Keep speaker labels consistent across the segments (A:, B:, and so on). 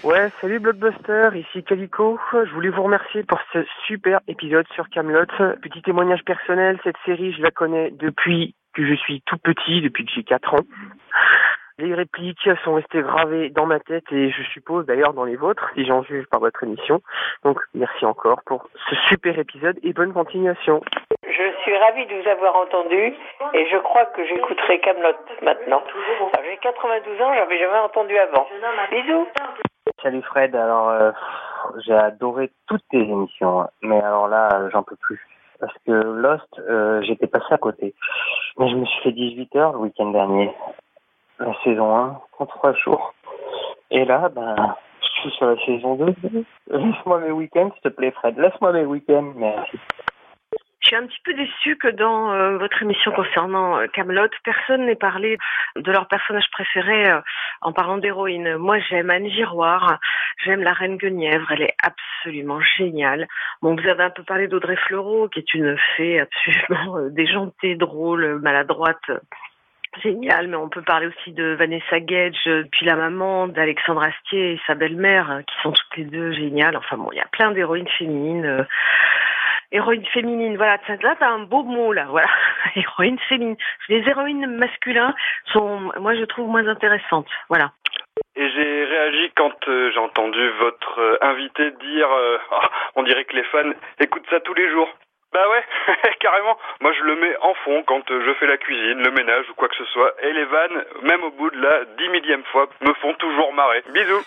A: Ouais, salut Blockbuster, ici Calico. Je voulais vous remercier pour ce super épisode sur Kaamelott. Petit témoignage personnel, cette série, je la connais depuis que je suis tout petit, depuis que j'ai 4 ans. Les répliques sont restées gravées dans ma tête et je suppose d'ailleurs dans les vôtres, si j'en juge par votre émission. Donc merci encore pour ce super épisode et bonne continuation.
B: Je suis ravie de vous avoir entendu et je crois que j'écouterai Kaamelott maintenant. Alors, j'ai 92 ans, j'avais jamais entendu avant. Bisous.
C: Salut Fred, alors j'ai adoré toutes tes émissions, mais alors là j'en peux plus. Parce que Lost, j'étais passé à côté. Mais je me suis fait 18 heures le week-end dernier. La saison 1, 33 jours. Et là, je suis sur la saison 2. Laisse-moi mes week-ends, s'il te plaît Fred, laisse-moi mes week-ends, merci.
D: Je suis un petit peu déçue que dans votre émission concernant Kaamelott, personne n'ait parlé de leur personnage préféré en parlant d'héroïne. Moi, j'aime Anne Giroir, j'aime la Reine Guenièvre, elle est absolument géniale. Bon, vous avez un peu parlé d'Audrey Fleurot, qui est une fée absolument déjantée, drôle, maladroite, géniale, mais on peut parler aussi de Vanessa Gage, puis la maman d'Alexandre Astier et sa belle-mère, qui sont toutes les deux géniales. Enfin bon, il y a plein d'héroïnes féminines. Héroïne féminine, voilà, là t'as un beau mot là, voilà, héroïne féminine. Les héroïnes masculines sont, moi je trouve moins intéressantes, voilà.
E: Et j'ai réagi quand j'ai entendu votre invité dire on dirait que les fans écoutent ça tous les jours. Bah ouais, carrément. Moi je le mets en fond quand je fais la cuisine, le ménage ou quoi que ce soit. Et les vannes, même au bout de la 10 millième fois, me font toujours marrer. Bisous.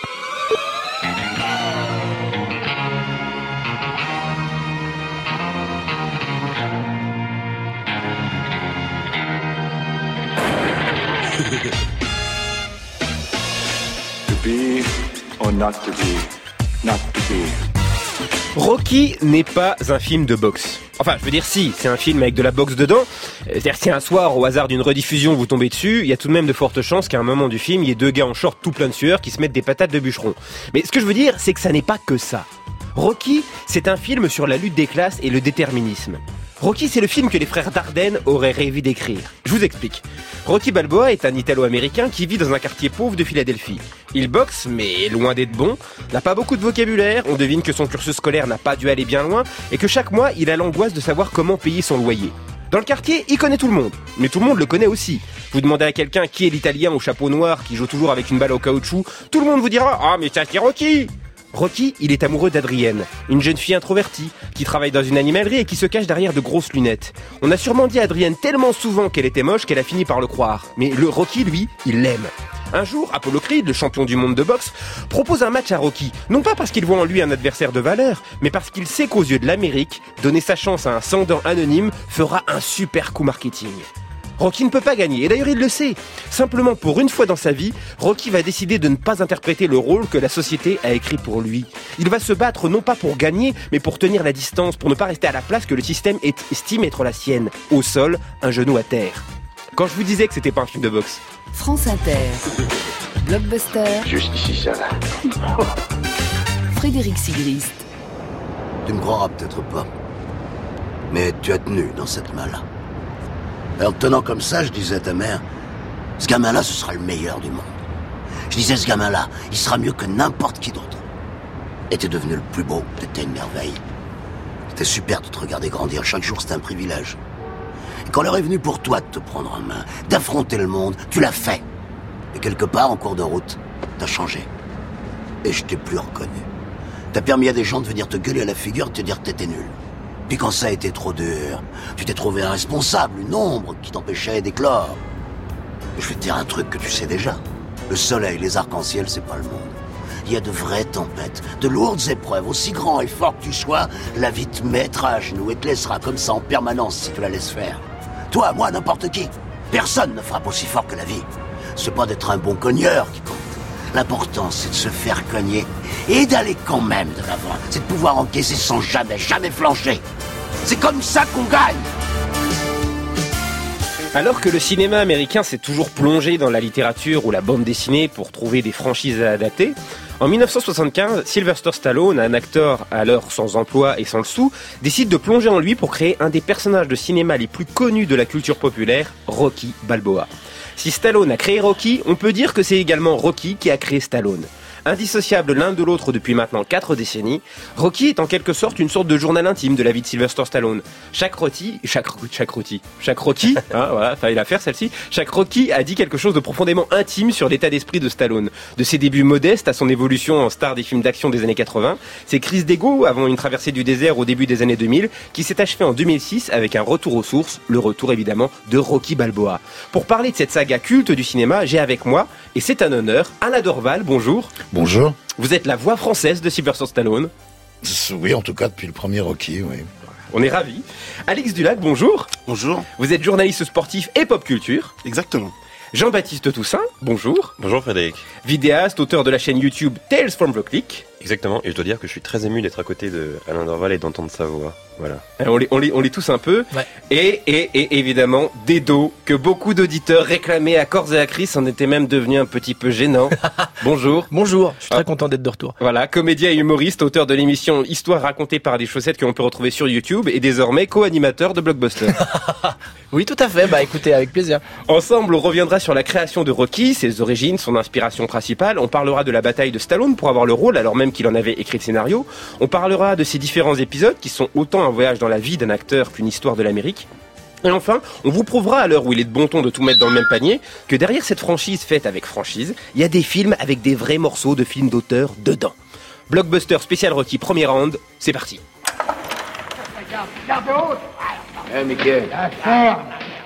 F: To be or not to be, not to be.
G: Rocky n'est pas un film de boxe. Enfin, je veux dire si, c'est un film avec de la boxe dedans. C'est-à-dire si un soir, au hasard d'une rediffusion, vous tombez dessus, il y a tout de même de fortes chances qu'à un moment du film, il y ait 2 gars en short tout plein de sueur qui se mettent des patates de bûcheron. Mais ce que je veux dire, c'est que ça n'est pas que ça. Rocky, c'est un film sur la lutte des classes et le déterminisme. Rocky, c'est le film que les frères Dardenne auraient rêvé d'écrire. Je vous explique. Rocky Balboa est un Italo-américain qui vit dans un quartier pauvre de Philadelphie. Il boxe, mais loin d'être bon, n'a pas beaucoup de vocabulaire, on devine que son cursus scolaire n'a pas dû aller bien loin, et que chaque mois, il a l'angoisse de savoir comment payer son loyer. Dans le quartier, il connaît tout le monde, mais tout le monde le connaît aussi. Vous demandez à quelqu'un qui est l'Italien au chapeau noir qui joue toujours avec une balle au caoutchouc, tout le monde vous dira « Ah, mais ça c'est Rocky !» Rocky, il est amoureux d'Adrienne, une jeune fille introvertie, qui travaille dans une animalerie et qui se cache derrière de grosses lunettes. On a sûrement dit à Adrienne tellement souvent qu'elle était moche qu'elle a fini par le croire. Mais le Rocky, lui, il l'aime. Un jour, Apollo Creed, le champion du monde de boxe, propose un match à Rocky. Non pas parce qu'il voit en lui un adversaire de valeur, mais parce qu'il sait qu'aux yeux de l'Amérique, donner sa chance à un sans-dents anonyme fera un super coup marketing. Rocky ne peut pas gagner, et d'ailleurs il le sait. Simplement, pour une fois dans sa vie, Rocky va décider de ne pas interpréter le rôle que la société a écrit pour lui. Il va se battre non pas pour gagner, mais pour tenir la distance, pour ne pas rester à la place que le système estime être la sienne. Au sol, un genou à terre. Quand je vous disais que c'était pas un film de boxe.
H: France Inter. Blockbuster.
F: Juste ici, ça va.
H: Frédéric Sigrist.
I: Tu me croiras peut-être pas, mais tu as tenu dans cette main-là. En tenant comme ça, je disais à ta mère, ce gamin-là, ce sera le meilleur du monde. Je disais, ce gamin-là, il sera mieux que n'importe qui d'autre. Et t'es devenu le plus beau, t'étais une merveille. C'était super de te regarder grandir, chaque jour c'était un privilège. Et quand l'heure est venue pour toi de te prendre en main, d'affronter le monde, tu l'as fait. Et quelque part, en cours de route, t'as changé. Et je t'ai plus reconnu. T'as permis à des gens de venir te gueuler à la figure et te dire que t'étais nul. Puis quand ça a été trop dur, tu t'es trouvé un responsable, une ombre qui t'empêchait d'éclore. Je vais te dire un truc que tu sais déjà. Le soleil, les arcs-en-ciel, c'est pas le monde. Il y a de vraies tempêtes, de lourdes épreuves. Aussi grand et fort que tu sois, la vie te mettra à genoux et te laissera comme ça en permanence si tu la laisses faire. Toi, moi, n'importe qui. Personne ne frappe aussi fort que la vie. C'est pas d'être un bon cogneur qui compte. L'important, c'est de se faire cogner et d'aller quand même de l'avant. C'est de pouvoir encaisser sans jamais flancher. C'est comme ça qu'on gagne.
G: Alors que le cinéma américain s'est toujours plongé dans la littérature ou la bande dessinée pour trouver des franchises à adapter, en 1975, Sylvester Stallone, un acteur alors sans emploi et sans le sou, décide de plonger en lui pour créer un des personnages de cinéma les plus connus de la culture populaire, Rocky Balboa. Si Stallone a créé Rocky, on peut dire que c'est également Rocky qui a créé Stallone. Indissociables l'un de l'autre depuis maintenant 4 décennies, Rocky est en quelque sorte une sorte de journal intime de la vie de Sylvester Stallone. Chaque Rocky, hein, voilà, fallait la faire celle-ci. Chaque Rocky a dit quelque chose de profondément intime sur l'état d'esprit de Stallone. De ses débuts modestes à son évolution en star des films d'action des années 80, ses crises d'ego avant une traversée du désert au début des années 2000, qui s'est achevée en 2006 avec un retour aux sources, le retour évidemment de Rocky Balboa. Pour parler de cette saga culte du cinéma, j'ai avec moi, et c'est un honneur, Alain Dorval, bonjour.
J: Bonjour.
G: Vous êtes la voix française de Sylvester Stallone.
J: Oui, en tout cas depuis le premier Rocky, oui.
G: On est ravis. Alix Dulac, bonjour.
K: Bonjour.
G: Vous êtes journaliste sportif et pop culture.
K: Exactement.
G: Jean-Baptiste Toussaint, bonjour.
L: Bonjour Frédéric.
G: Vidéaste, auteur de la chaîne YouTube Tales from the Click.
L: Exactement, et je dois dire que je suis très ému d'être à côté de Alain Dorval et d'entendre sa voix. Voilà.
G: On les tous un peu.
M: Ouais.
G: Et évidemment, Dedo, que beaucoup d'auditeurs réclamaient à corps et à cris, en était même devenu un petit peu gênant. Bonjour.
M: Bonjour, je suis très content d'être de retour.
G: Voilà, comédien et humoriste, auteur de l'émission Histoire racontée par des chaussettes que l'on peut retrouver sur YouTube et désormais co-animateur de Blockbuster.
M: Oui, tout à fait, bah écoutez, avec plaisir.
G: Ensemble, on reviendra sur la création de Rocky, ses origines, son inspiration principale. On parlera de la bataille de Stallone pour avoir le rôle, alors même qu'il en avait écrit le scénario. On parlera de ses différents épisodes qui sont autant un voyage dans la vie d'un acteur qu'une histoire de l'Amérique. Et enfin, on vous prouvera à l'heure où il est de bon ton de tout mettre dans le même panier que derrière cette franchise faite avec franchise, il y a des films avec des vrais morceaux de films d'auteur dedans. Blockbuster spécial Rocky, premier round, c'est parti.
N: Garde haute.
I: Eh, Mickey.
N: La ferme.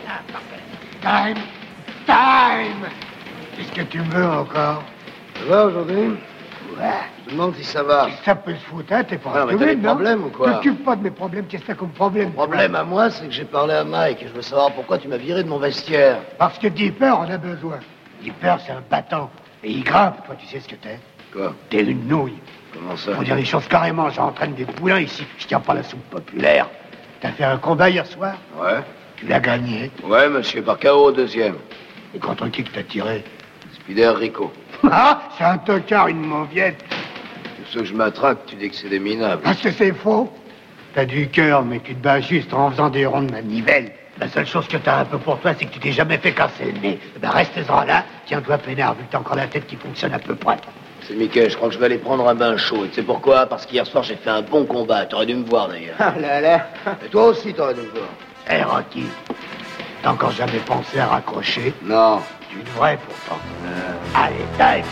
N: Time. Time. Qu'est-ce que tu veux encore?
I: Ça va aujourd'hui?
N: Ouais.
I: Je me demande si ça va.
N: Ça peut se foutre, hein, t'es pas
I: Ah, mais t'as des problèmes ou quoi?
N: T'occupe pas de mes problèmes, qu'est-ce que t'as comme problème?
I: Le problème à moi, c'est que j'ai parlé à Mike et je veux savoir pourquoi tu m'as viré de mon vestiaire.
N: Parce que Dipper en a besoin. Dipper, c'est un battant. Et il grimpe, toi, tu sais ce que t'es?
I: Quoi?
N: T'es une nouille.
I: Comment ça?
N: Faut dire les choses carrément, j'entraîne des poulains ici. Je tiens pas la soupe populaire. T'as fait un combat hier soir?
I: Ouais.
N: Tu l'as gagné.
I: Ouais, monsieur, par KO au deuxième.
N: Et contre qui que t'as tiré?
I: Spider Rico.
N: Ah, c'est un tocard, une mauviette.
I: Tous ceux que je m'attraque, tu dis que c'est des minables.
N: Parce que c'est faux. T'as du cœur, mais tu te bats juste en faisant des rondes manivelles. La seule chose que t'as un peu pour toi, c'est que tu t'es jamais fait casser le nez. Ben reste-en là, tiens-toi peinard, vu que t'as encore la tête qui fonctionne à peu près.
I: C'est Mickey, je crois que je vais aller prendre un bain chaud. Et tu sais pourquoi? Parce qu'hier soir, j'ai fait un bon combat. T'aurais dû me voir, d'ailleurs.
N: Ah là là.
I: Et toi aussi, t'aurais dû me voir.
N: Hé, Rocky, t'as encore jamais pensé à raccrocher?
I: Non.
N: Tu devrais, pourtant. Allez, time.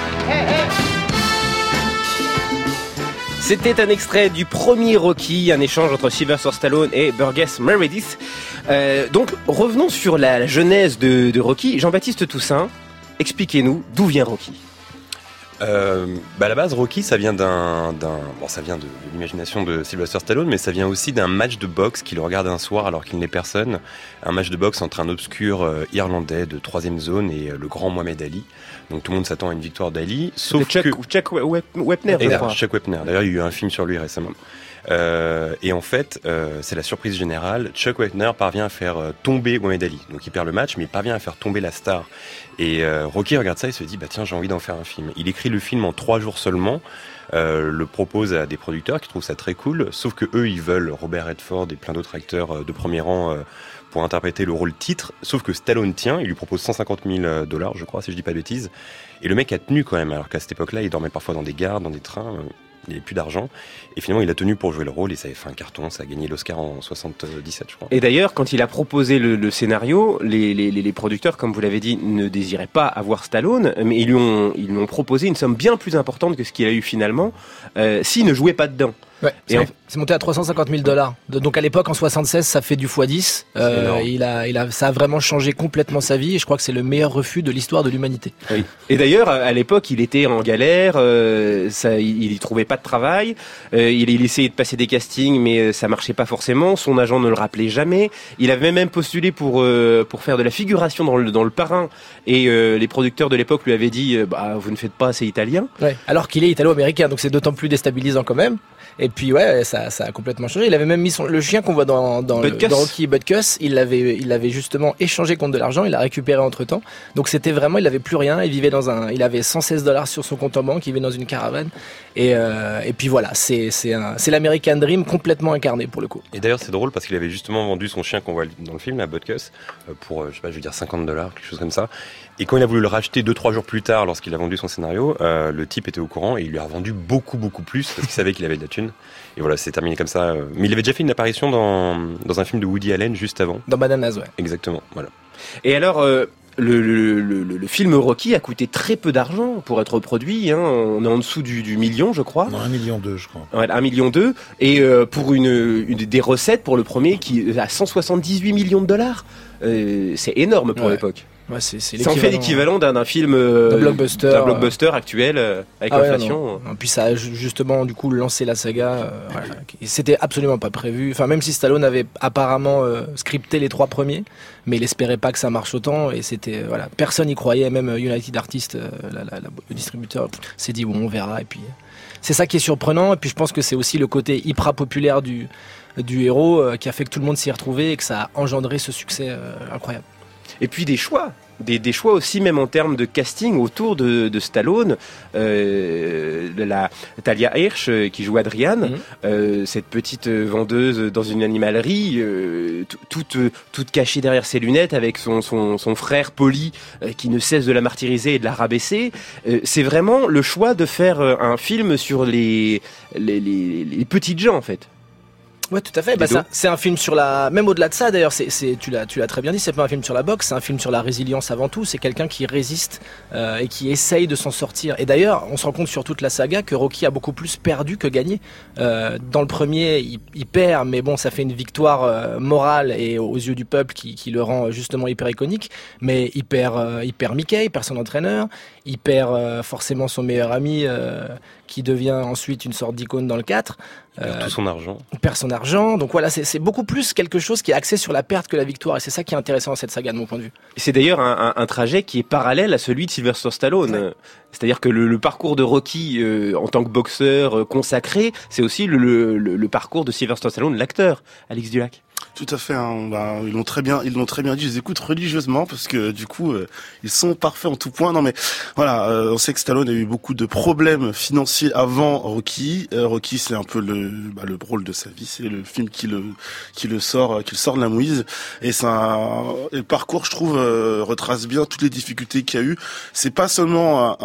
G: C'était un extrait du premier Rocky, un échange entre Sylvester Stallone et Burgess Meredith. Donc, revenons sur la genèse de Rocky. Jean-Baptiste Toussaint, expliquez-nous d'où vient Rocky.
L: À la base, Rocky, ça vient ça vient de l'imagination de Sylvester Stallone, mais ça vient aussi d'un match de boxe qu'il regarde un soir alors qu'il n'est personne. Un match de boxe entre un obscur Irlandais de 3e zone et le grand Mohamed Ali. Donc tout le monde s'attend à une victoire d'Ali, sauf
G: Chuck Wepner, je crois.
L: Chuck Wepner. D'ailleurs, il y a eu un film sur lui récemment. Et en fait, c'est la surprise générale. Chuck Wepner parvient à faire tomber Mohamed Ali. Donc il perd le match, mais il parvient à faire tomber la star. Et Rocky regarde ça et se dit, bah tiens, j'ai envie d'en faire un film. Il écrit le film en 3 jours seulement. Le propose à des producteurs qui trouvent ça très cool, sauf que eux ils veulent Robert Redford et plein d'autres acteurs de premier rang pour interpréter le rôle titre, sauf que Stallone tient, il lui propose $150 000 je crois, si je dis pas de bêtises, et le mec a tenu quand même, alors qu'à cette époque-là il dormait parfois dans des gares, dans des trains, il n'avait plus d'argent, et finalement il a tenu pour jouer le rôle et ça avait fait un carton, ça a gagné l'Oscar en 77 je crois.
G: Et d'ailleurs quand il a proposé le scénario, les producteurs, comme vous l'avez dit, ne désiraient pas avoir Stallone, mais ils lui ont proposé une somme bien plus importante que ce qu'il a eu finalement, s'il ne jouait pas dedans.
M: Ouais, c'est monté à $350 000. Donc à l'époque, en 76, ça fait du x10. Ça a vraiment changé complètement sa vie et je crois que c'est le meilleur refus de l'histoire de l'humanité.
G: Oui. Et d'ailleurs, à l'époque, il était en galère, il y trouvait pas de travail, il essayait de passer des castings, mais ça marchait pas forcément, son agent ne le rappelait jamais. Il avait même postulé pour faire de la figuration dans le Parrain et les producteurs de l'époque lui avaient dit vous ne faites pas assez italien.
M: Ouais. Alors qu'il est italo-américain, donc c'est d'autant plus déstabilisant quand même. Et puis ouais, ça a complètement changé. Il avait même mis le chien qu'on voit dans Rocky, Butkus, il l'avait justement échangé contre de l'argent, il l'a récupéré entre-temps. Donc c'était vraiment, il avait plus rien, il avait $116 sur son compte en banque, il vivait dans une caravane. Et puis voilà, c'est l'American Dream complètement incarné pour le coup.
L: Et d'ailleurs c'est drôle parce qu'il avait justement vendu son chien qu'on voit dans le film, la Butkus, pour $50, quelque chose comme ça. Et quand il a voulu le racheter 2-3 jours plus tard, lorsqu'il a vendu son scénario, le type était au courant et il lui a revendu beaucoup plus parce qu'il savait qu'il avait de la thune. Et voilà, c'est terminé comme ça. Mais il avait déjà fait une apparition dans un film de Woody Allen juste avant.
M: Dans Bananas, ouais.
L: Exactement, voilà.
G: Et alors, le film Rocky a coûté très peu d'argent pour être produit. Hein. On est en dessous du million, je crois.
J: Non, 1,2 million, je crois.
G: Ouais, 1,2 million. Et pour des recettes pour le premier qui a 178 millions de dollars. C'est énorme pour l'époque.
M: Ouais, c'est
G: en fait l'équivalent d'un film blockbuster actuel avec l'inflation.
M: Puis ça a justement du coup lancé la saga. Voilà. C'était absolument pas prévu. Enfin, même si Stallone avait apparemment scripté les 3 premiers, mais il espérait pas que ça marche autant. Et c'était voilà, personne y croyait. Même United Artists, le distributeur, s'est dit bon, on verra. Et puis c'est ça qui est surprenant. Et puis je pense que c'est aussi le côté hyper populaire du héros qui a fait que tout le monde s'y est retrouvé et que ça a engendré ce succès incroyable.
G: Et puis des choix aussi, même en termes de casting autour de Stallone. La Talia Hirsch qui joue Adriane, cette petite vendeuse dans une animalerie, toute cachée derrière ses lunettes avec son frère Paulie qui ne cesse de la martyriser et de la rabaisser. C'est vraiment le choix de faire un film sur les petites gens en fait.
M: Ouais, tout à fait. C'est un film sur même au-delà de ça d'ailleurs, tu l'as très bien dit, c'est pas un film sur la boxe, c'est un film sur la résilience avant tout. C'est quelqu'un qui résiste et qui essaye de s'en sortir. Et d'ailleurs, on se rend compte sur toute la saga que Rocky a beaucoup plus perdu que gagné. Dans le premier, il perd, mais bon, ça fait une victoire morale et aux yeux du peuple qui le rend justement hyper iconique. Mais il perd Mickey, il perd son entraîneur, il perd forcément son meilleur ami qui devient ensuite une sorte d'icône dans le 4.
L: Il perd tout son argent.
M: Il perd son argent. Donc voilà, c'est beaucoup plus quelque chose qui est axé sur la perte que la victoire. Et c'est ça qui est intéressant dans cette saga, de mon point de vue.
G: Et c'est d'ailleurs un trajet qui est parallèle à celui de Sylvester Stallone. Ouais. C'est-à-dire que le parcours de Rocky en tant que boxeur consacré, c'est aussi le parcours de Sylvester Stallone, l'acteur, Alex Dulac.
K: Tout à fait. Hein. Ils l'ont très bien dit. Je les écoute religieusement parce que du coup, ils sont parfaits en tout point. Non mais voilà, on sait que Stallone a eu beaucoup de problèmes financiers avant Rocky. Rocky, c'est un peu le rôle de sa vie. C'est le film qui le sort de la mouise. Et le parcours, je trouve, retrace bien toutes les difficultés qu'il y a eu. C'est pas seulement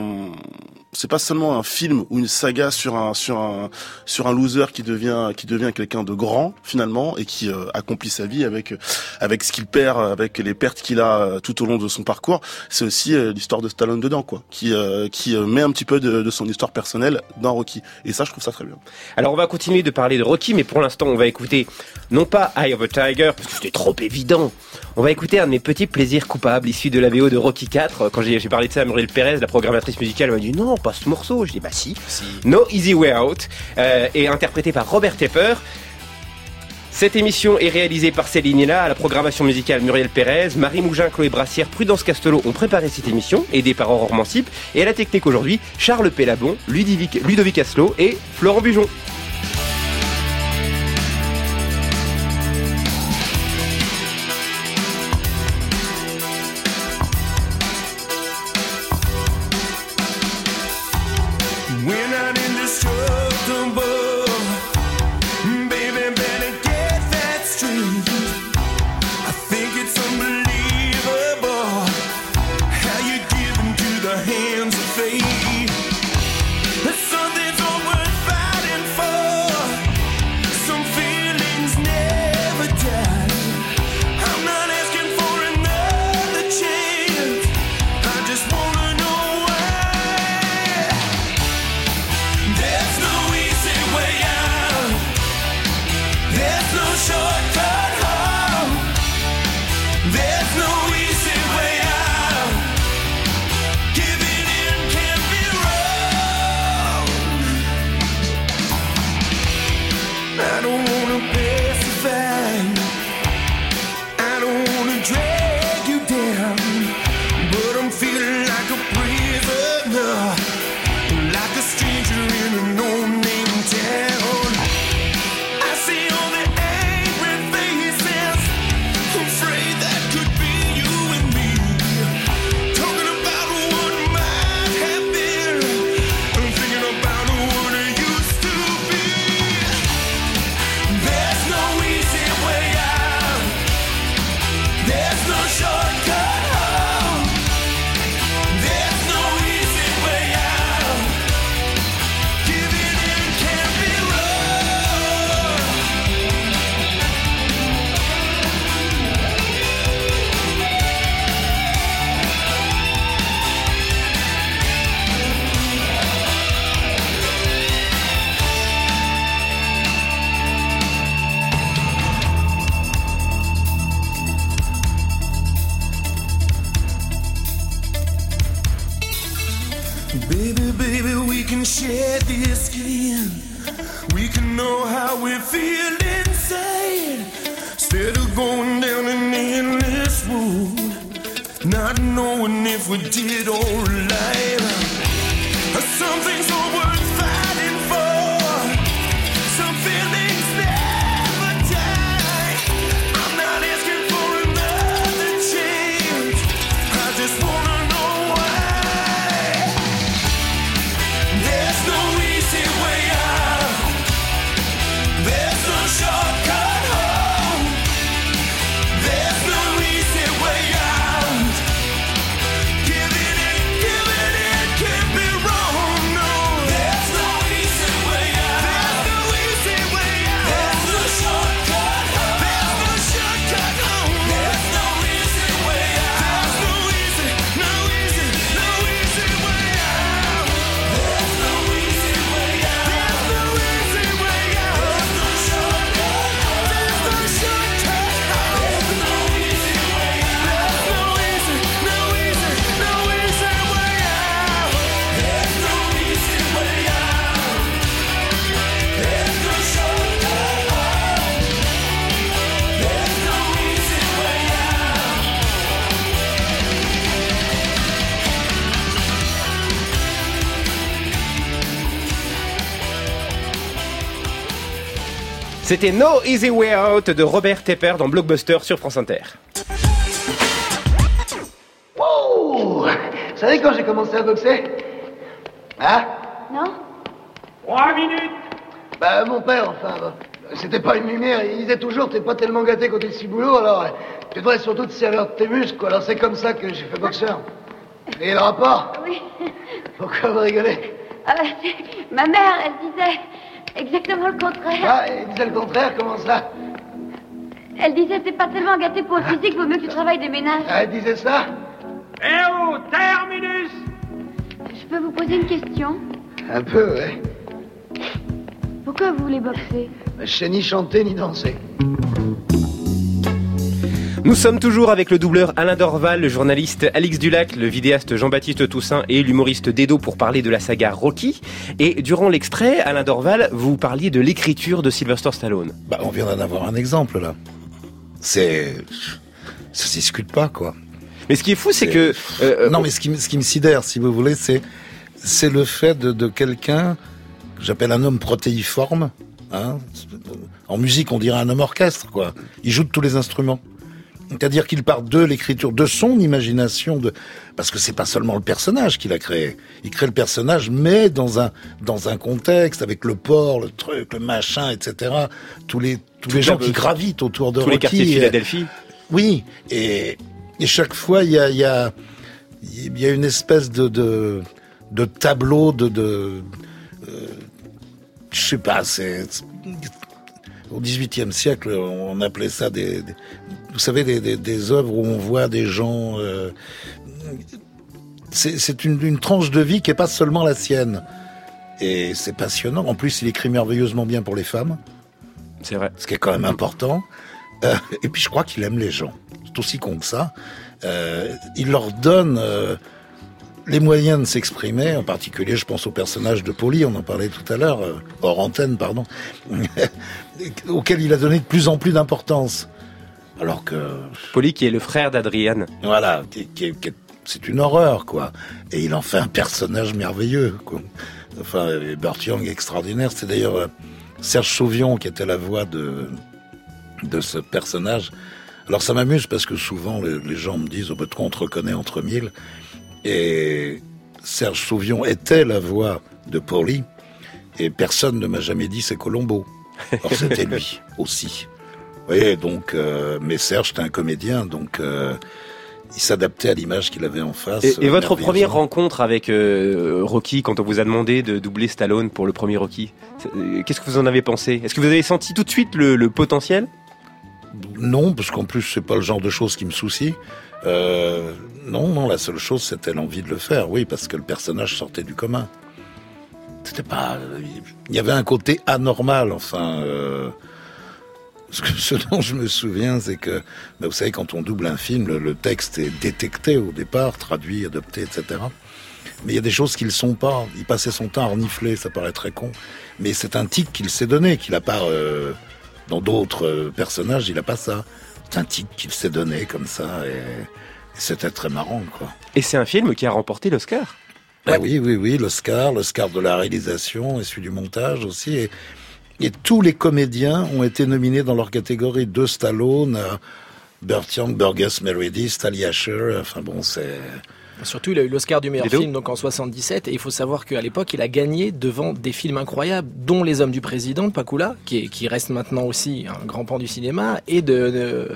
K: un film ou une saga sur un loser qui devient quelqu'un de grand finalement et qui accomplit sa vie avec ce qu'il perd, avec les pertes qu'il a tout au long de son parcours. C'est aussi l'histoire de Stallone dedans quoi, qui met un petit peu de son histoire personnelle dans Rocky. Et ça, je trouve ça très bien.
G: Alors on va continuer de parler de Rocky, mais pour l'instant on va écouter non pas Eye of a Tiger parce que c'était trop évident. On va écouter un de mes petits plaisirs coupables issu de la VO de Rocky 4. Quand j'ai parlé de ça à Muriel Pérez, la programmatrice musicale, elle m'a dit non, pas ce morceau. Je dis bah si. No Easy Way Out, et interprété par Robert Tepper. Cette émission est réalisée par Céline Hina, à la programmation musicale Muriel Pérez, Marie Mougin, Chloé Brassière, Prudence Castelot ont préparé cette émission, aidée par Aurore Mansip, et à la technique aujourd'hui, Charles Pellabon, Ludovic Asselot et Florent Bujon.
O: Hands of fate. There's something so worth fighting for. Baby, baby, we can share this skin. We can know how we feel inside. Instead of going down an endless road, not knowing if we did alright. Some things are worth fighting for. Some feelings never die. I'm not asking for another chance. I just wanna know why. There's no easy way out. There's no shortcut home. There's no easy way out. Giving it can't be wrong, no. There's no easy way out. There's no easy way out. There's no shortcut home. There's no shortcut home. There's no easy way out. There's no easy way out. There's no easy way out. There's no easy way out. There's no shortcut home. There's no shortcut home. There's no easy way out. There's no easy way out. There's no easy way out. There's no shortcut home. There's no easy way
G: C'était No Easy Way Out de Robert Tepper dans Blockbuster sur France Inter.
P: Wow! Vous savez quand j'ai commencé à boxer? Hein?
Q: Non?
P: 3 minutes! Bah, mon père, enfin, c'était pas une lumière, il disait toujours, t'es pas tellement gâté quand t'es si boulot, alors tu devrais surtout te servir de tes muscles, quoi. Alors c'est comme ça que j'ai fait boxeur. Et le rapport?
Q: Oui.
P: Pourquoi vous rigolez?
Q: Ah bah, ma mère, elle disait exactement le contraire.
P: Ah, elle disait le contraire, comment ça?
Q: Elle disait, t'es pas tellement gâté pour le physique, vaut mieux que tu travailles des ménages.
P: Ah, elle disait ça?
Q: Eh oh, terminus! Je peux vous poser une question?
P: Un peu, ouais.
Q: Pourquoi vous voulez boxer?
P: Je sais ni chanter ni danser.
G: Nous sommes toujours avec le doubleur Alain Dorval, le journaliste Alix Dulac, le vidéaste Jean-Baptiste Toussaint et l'humoriste Dedo pour parler de la saga Rocky. Et durant l'extrait, Alain Dorval, vous parliez de l'écriture de Sylvester Stallone.
J: Bah, on vient d'en avoir un exemple, là. Ça se discute pas, quoi.
G: Mais ce qui est fou, c'est que...
J: non, mais ce qui me sidère, si vous voulez, c'est le fait de quelqu'un que j'appelle un homme protéiforme. Hein. En musique, on dirait un homme orchestre, quoi. Il joue de tous les instruments. C'est-à-dire qu'il part de l'écriture, de son imagination, parce que c'est pas seulement le personnage qu'il a créé. Il crée le personnage, mais dans un contexte, avec le port, le truc, le machin, etc. Tous les gens qui gravitent autour de Rocky.
G: Tous les quartiers de Philadelphie.
J: Oui. Et chaque fois, il y a une espèce de tableau je sais pas, au XVIIIe siècle, on appelait ça vous savez, des œuvres où on voit des gens. C'est une tranche de vie qui est pas seulement la sienne. Et c'est passionnant. En plus, il écrit merveilleusement bien pour les femmes.
G: C'est vrai.
J: Ce qui est quand même important. Et puis, je crois qu'il aime les gens. C'est aussi con que ça. Il leur donne les moyens de s'exprimer. En particulier, je pense au personnage de Paulie, on en parlait tout à l'heure, hors antenne, pardon, auquel il a donné de plus en plus d'importance. Alors que...
G: Paulie qui est le frère d'Adrian.
J: Voilà, c'est une horreur, quoi. Et il en fait un personnage merveilleux, quoi. Enfin, Burt Young est extraordinaire. C'est d'ailleurs Serge Sauvion qui était la voix de ce personnage. Alors ça m'amuse parce que souvent les gens me disent « Oh, ben, on te reconnaît entre mille ». Et Serge Sauvion était la voix de Paulie et personne ne m'a jamais dit c'est Colombo. Alors c'était lui aussi. Vous voyez, donc, mais Serge était un comédien, donc il s'adaptait à l'image qu'il avait en face.
G: Et votre première rencontre avec Rocky, quand on vous a demandé de doubler Stallone pour le premier Rocky, qu'est-ce que vous en avez pensé? Est-ce que vous avez senti tout de suite le potentiel?
J: Non, parce qu'en plus c'est pas le genre de choses qui me soucie. Non, la seule chose c'était l'envie de le faire, oui, parce que le personnage sortait du commun. C'était pas, il y avait un côté anormal, enfin. Ce dont je me souviens, c'est que, vous savez, quand on double un film, le texte est détecté au départ, traduit, adopté, etc. Mais il y a des choses qui le sont pas. Il passait son temps à renifler, ça paraît très con. Mais c'est un tic qu'il s'est donné, qu'il a pas dans d'autres personnages, il a pas ça. C'est un tic qu'il s'est donné comme ça, et c'était très marrant, quoi.
G: Et c'est un film qui a remporté l'Oscar.
J: Ah oui, l'Oscar de la réalisation et celui du montage aussi. Et tous les comédiens ont été nominés dans leur catégorie, de Stallone à Burt Young, Burgess Meredith, Talia Shire, enfin bon, c'est...
M: Surtout, il a eu l'Oscar du meilleur film donc en 77, et il faut savoir qu'à l'époque, il a gagné devant des films incroyables, dont Les Hommes du Président de Pakula, qui reste maintenant aussi un grand pan du cinéma, et de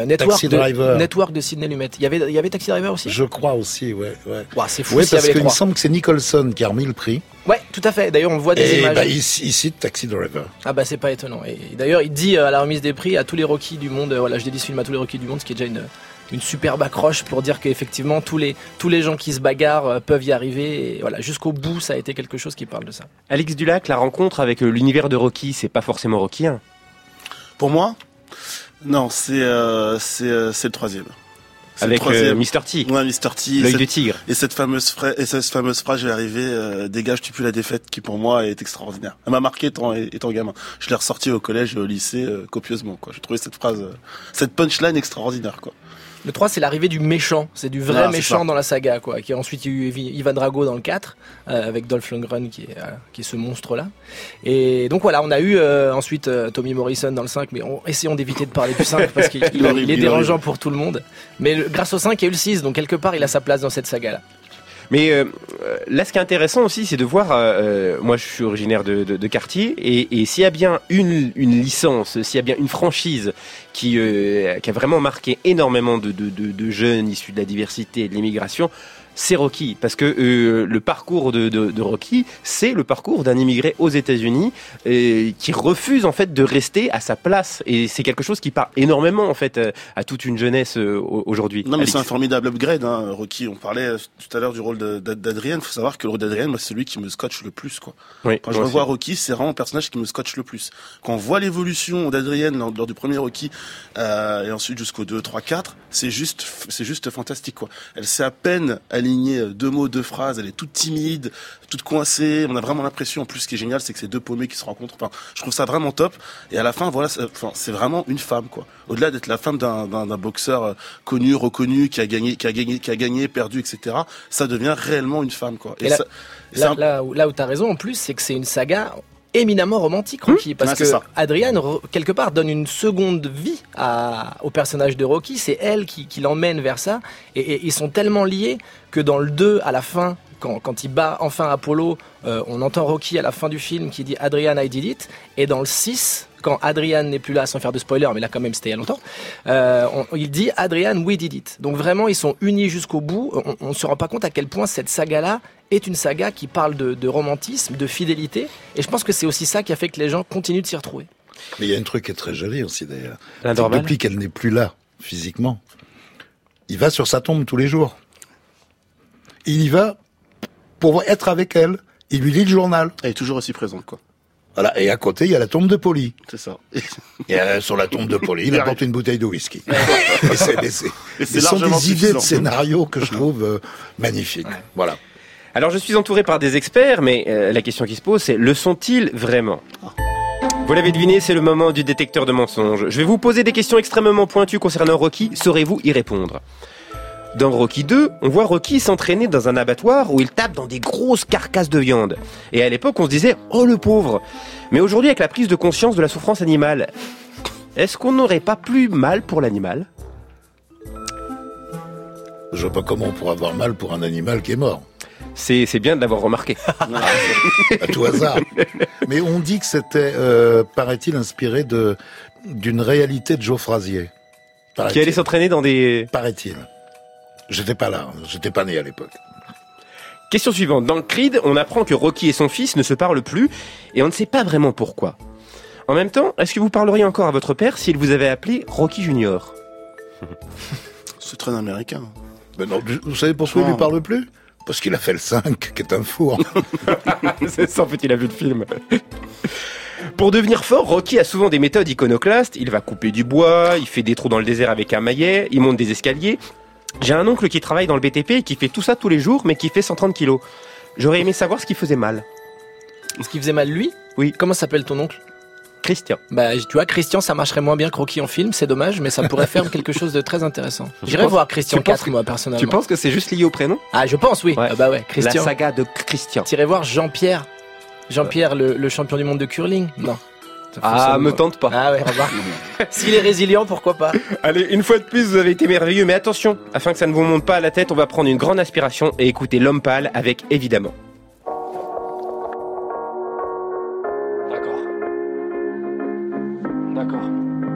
M: Network de Sidney Lumet. Il y avait Taxi Driver aussi.
J: Je crois aussi, ouais.
M: Wow, c'est fou.
J: Oui, parce qu'il me semble que c'est Nicholson qui a remis le prix.
M: Ouais, tout à fait. D'ailleurs, on voit des images.
J: Il cite Taxi Driver.
M: Ah bah c'est pas étonnant. Et d'ailleurs, il dit à la remise des prix à tous les Rockies du monde. Voilà, je dédie ce film à tous les Rockies du monde, ce qui est déjà une superbe accroche pour dire qu'effectivement tous les gens qui se bagarrent peuvent y arriver, et voilà, jusqu'au bout ça a été quelque chose qui parle de ça.
G: Alix Dulac, la rencontre avec l'univers de Rocky, c'est pas forcément Rocky 1.
K: Pour moi, non, c'est le troisième.
G: Avec Mr. T.
K: Ouais, Mr. T.
G: L'œil de tigre.
K: Et cette fameuse phrase, je vais arriver, dégage, tu pues la défaite, qui pour moi est extraordinaire. Elle m'a marqué étant gamin. Je l'ai ressorti au collège et au lycée copieusement, quoi. J'ai trouvé cette phrase, cette punchline extraordinaire, quoi.
M: Le 3, c'est l'arrivée du méchant. C'est du vrai méchant dans la saga, quoi. Qui ensuite, il y a eu Ivan Drago dans le 4, avec Dolph Lundgren qui est ce monstre-là. Et donc voilà, on a eu ensuite Tommy Morrison dans le 5, mais essayons d'éviter de parler du 5 parce qu'il est dérangeant pour tout le monde. Mais grâce au 5, il y a eu le 6, donc quelque part, il a sa place dans cette saga-là.
G: Mais là, ce qui est intéressant aussi, c'est de voir. Moi, je suis originaire de quartier, et s'il y a bien une licence, s'il y a bien une franchise qui a vraiment marqué énormément de jeunes issus de la diversité et de l'immigration, c'est Rocky, parce que le parcours de Rocky, c'est le parcours d'un immigré aux États-Unis qui refuse en fait de rester à sa place, et c'est quelque chose qui parle énormément en fait à toute une jeunesse aujourd'hui.
K: Non, mais Alix, c'est un formidable upgrade, hein, Rocky. On parlait tout à l'heure du rôle d'Adrian. Il faut savoir que le rôle d'Adrian, moi, c'est celui qui me scotche le plus, quoi.
G: Oui,
K: quand je revois Rocky, c'est vraiment un personnage qui me scotche le plus. Quand on voit l'évolution d'Adrian lors du premier Rocky et ensuite jusqu'au 2, 3, 4, c'est juste fantastique, quoi. Elle s'est à peine alignée 2 mots, 2 phrases, elle est toute timide, toute coincée. On a vraiment l'impression, en plus, ce qui est génial, c'est que c'est 2 paumés qui se rencontrent. Enfin, je trouve ça vraiment top. Et à la fin, voilà, c'est vraiment une femme, quoi. Au-delà d'être la femme d'un boxeur connu, reconnu, qui a gagné, perdu, etc. Ça devient réellement une femme, quoi. Et
M: là où t'as raison, en plus, c'est que c'est une saga éminemment romantique, Rocky, parce que Adrian, quelque part, donne une seconde vie au personnage de Rocky. C'est elle qui l'emmène vers ça, et ils sont tellement liés que dans le 2, à la fin, quand il bat enfin Apollo, on entend Rocky à la fin du film qui dit « Adrian, I did it », et dans le 6, quand Adrian n'est plus là, sans faire de spoiler, mais là quand même c'était il y a longtemps, il dit « Adrian, we did it ». Donc vraiment, ils sont unis jusqu'au bout. On ne se rend pas compte à quel point cette saga-là est une saga qui parle de romantisme, de fidélité, et je pense que c'est aussi ça qui a fait que les gens continuent de s'y retrouver.
J: Mais il y a un truc qui est très joli aussi d'ailleurs. Depuis qu'elle n'est plus là, physiquement, il va sur sa tombe tous les jours. Il y va pour être avec elle. Il lui lit le journal.
K: Elle est toujours aussi présente, quoi.
J: Voilà. Et à côté, il y a la tombe de Polly.
K: C'est ça.
J: Et sur la tombe de Polly, il apporte une bouteille de whisky. Ce sont des idées de scénario que je trouve magnifiques. Ouais. Voilà.
G: Alors, je suis entouré par des experts, mais la question qui se pose, c'est le sont-ils vraiment ? Vous l'avez deviné, c'est le moment du détecteur de mensonges. Je vais vous poser des questions extrêmement pointues concernant Rocky. Saurez-vous y répondre ? Dans Rocky 2, on voit Rocky s'entraîner dans un abattoir où il tape dans des grosses carcasses de viande. Et à l'époque, on se disait « Oh le pauvre !» Mais aujourd'hui, avec la prise de conscience de la souffrance animale, est-ce qu'on n'aurait pas plus mal pour l'animal ?
J: Je vois pas comment on pourrait avoir mal pour un animal qui est mort.
G: C'est bien de l'avoir remarqué.
J: À tout hasard. Mais on dit que c'était, paraît-il, inspiré d'une réalité de Joe Frazier.
G: Qui allait s'entraîner dans des...
J: Paraît-il. J'étais pas là, j'étais pas né à l'époque.
G: Question suivante. Dans le Creed, on apprend que Rocky et son fils ne se parlent plus, et on ne sait pas vraiment pourquoi. En même temps, est-ce que vous parleriez encore à votre père s'il vous avait appelé Rocky Junior ?
K: C'est très américain.
J: Ben non, vous savez pourquoi il lui parle plus ? Parce qu'il a fait le 5, qui est un four.
G: C'est sans fait, il a vu le film. Pour devenir fort, Rocky a souvent des méthodes iconoclastes. Il va couper du bois, il fait des trous dans le désert avec un maillet, il monte des escaliers. J'ai un oncle qui travaille dans le BTP et qui fait tout ça tous les jours, mais qui fait 130 kilos. J'aurais aimé savoir ce qui faisait mal.
M: Ce qui faisait mal, lui ?
G: Oui.
M: Comment s'appelle ton oncle ?
G: Christian.
M: Bah, tu vois, Christian, ça marcherait moins bien que Rocky en film, c'est dommage, mais ça pourrait faire quelque chose de très intéressant. J'irais voir Christian 4, moi, personnellement.
G: Tu penses que c'est juste lié au prénom ?
M: Ah, je pense, oui.
G: Ouais.
M: Bah ouais, Christian.
G: La saga de Christian.
M: T'irais voir Jean-Pierre. Jean-Pierre, le champion du monde de curling ? Non.
G: Me tente pas.
M: Ah ouais, remarque. S'il est résilient, pourquoi pas ?
G: Allez, une fois de plus, vous avez été merveilleux, mais attention, afin que ça ne vous monte pas à la tête, on va prendre une grande inspiration et écouter L'Homme Pâle avec Évidemment.
M: D'accord.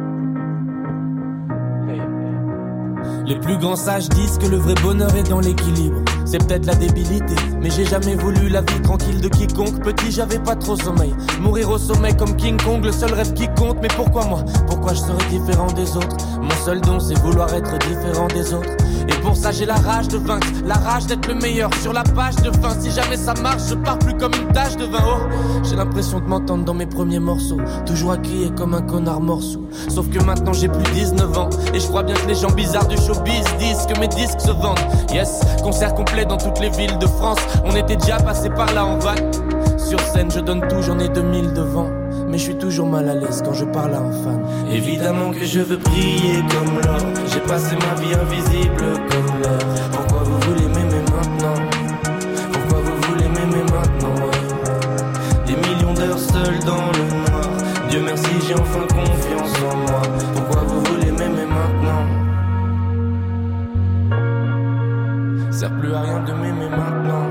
R: Les plus grands sages disent que le vrai bonheur est dans l'équilibre. C'est peut-être la débilité, mais j'ai jamais voulu la vie tranquille de quiconque. Petit, j'avais pas trop sommeil. Mourir au sommet comme King Kong, le seul rêve qui compte. Mais pourquoi moi ? Pourquoi je serais différent des autres ? Mon seul don, c'est vouloir être différent des autres. Et pour ça, j'ai la rage de vaincre, la rage d'être le meilleur sur la page de fin. Si jamais ça marche, je pars plus comme une tache de vin. Oh, j'ai l'impression de m'entendre dans mes premiers morceaux, toujours à crier comme un connard morceau. Sauf que maintenant j'ai plus 19 ans, et je crois bien que les gens bizarres du showbiz disent que mes disques se vendent. Yes, concert complet dans toutes les villes de France. On était déjà passé par là en van. Sur scène, je donne tout, j'en ai 2000 devant. Mais je suis toujours mal à l'aise quand je parle à un fan. Évidemment que je veux briller comme l'or. J'ai passé ma vie invisible comme l'air. Pourquoi vous voulez m'aimer maintenant ? Pourquoi vous voulez m'aimer maintenant, ouais. Des millions d'heures seul dans le noir. Dieu merci, j'ai enfin confiance en moi. Pourquoi vous voulez m'aimer maintenant ? Sert plus à rien de m'aimer maintenant.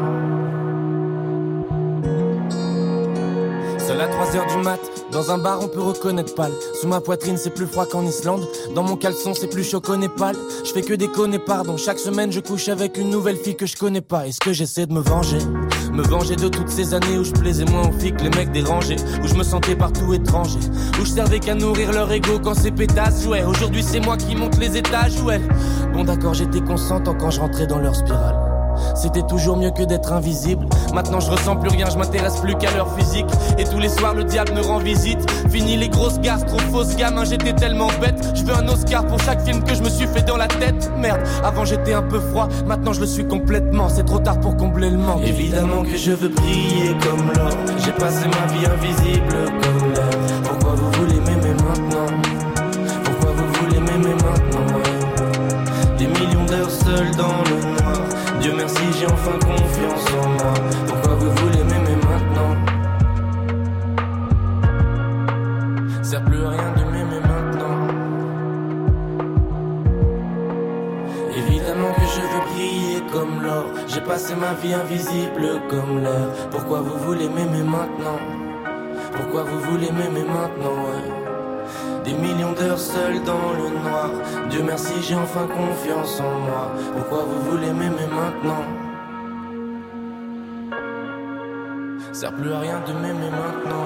R: Seul à 3h du mat, dans un bar on peut reconnaître pâle. Sous ma poitrine c'est plus froid qu'en Islande. Dans mon caleçon c'est plus chaud qu'au Népal. Je fais que déconner pardon. Chaque semaine je couche avec une nouvelle fille que je connais pas. Est-ce que j'essaie de me venger de toutes ces années où je plaisais moins aux filles que les mecs dérangés, où je me sentais partout étranger, où je servais qu'à nourrir leur ego quand ces pétasses jouaient. Aujourd'hui c'est moi qui monte les étages où elles. Bon d'accord, j'étais consentant quand je rentrais dans leur spirale. C'était toujours mieux que d'être invisible. Maintenant je ressens plus rien, je m'intéresse plus qu'à leur physique. Et tous les soirs le diable me rend visite. Fini les grosses gaffes, trop fausses gamin, j'étais tellement bête. Je veux un Oscar pour chaque film que je me suis fait dans la tête. Merde, avant j'étais un peu froid, maintenant je le suis complètement. C'est trop tard pour combler le manque. Évidemment que je veux briller comme l'or. J'ai passé ma vie invisible comme l'air. Pourquoi vous voulez m'aimer maintenant ? Pourquoi vous voulez m'aimer maintenant, ouais. Des millions d'heures seules dans le noir. Dieu merci, j'ai enfin confiance en moi. Pourquoi vous voulez m'aimer maintenant ? Sert plus à rien de m'aimer maintenant. Évidemment que je veux briller comme l'or. J'ai passé ma vie invisible comme l'air. Pourquoi vous voulez m'aimer maintenant ? Pourquoi vous voulez m'aimer maintenant, ouais. Des millions d'heures seules dans le noir. Dieu merci, j'ai enfin confiance en moi. Pourquoi vous voulez m'aimer maintenant ? Sert plus à rien de m'aimer maintenant.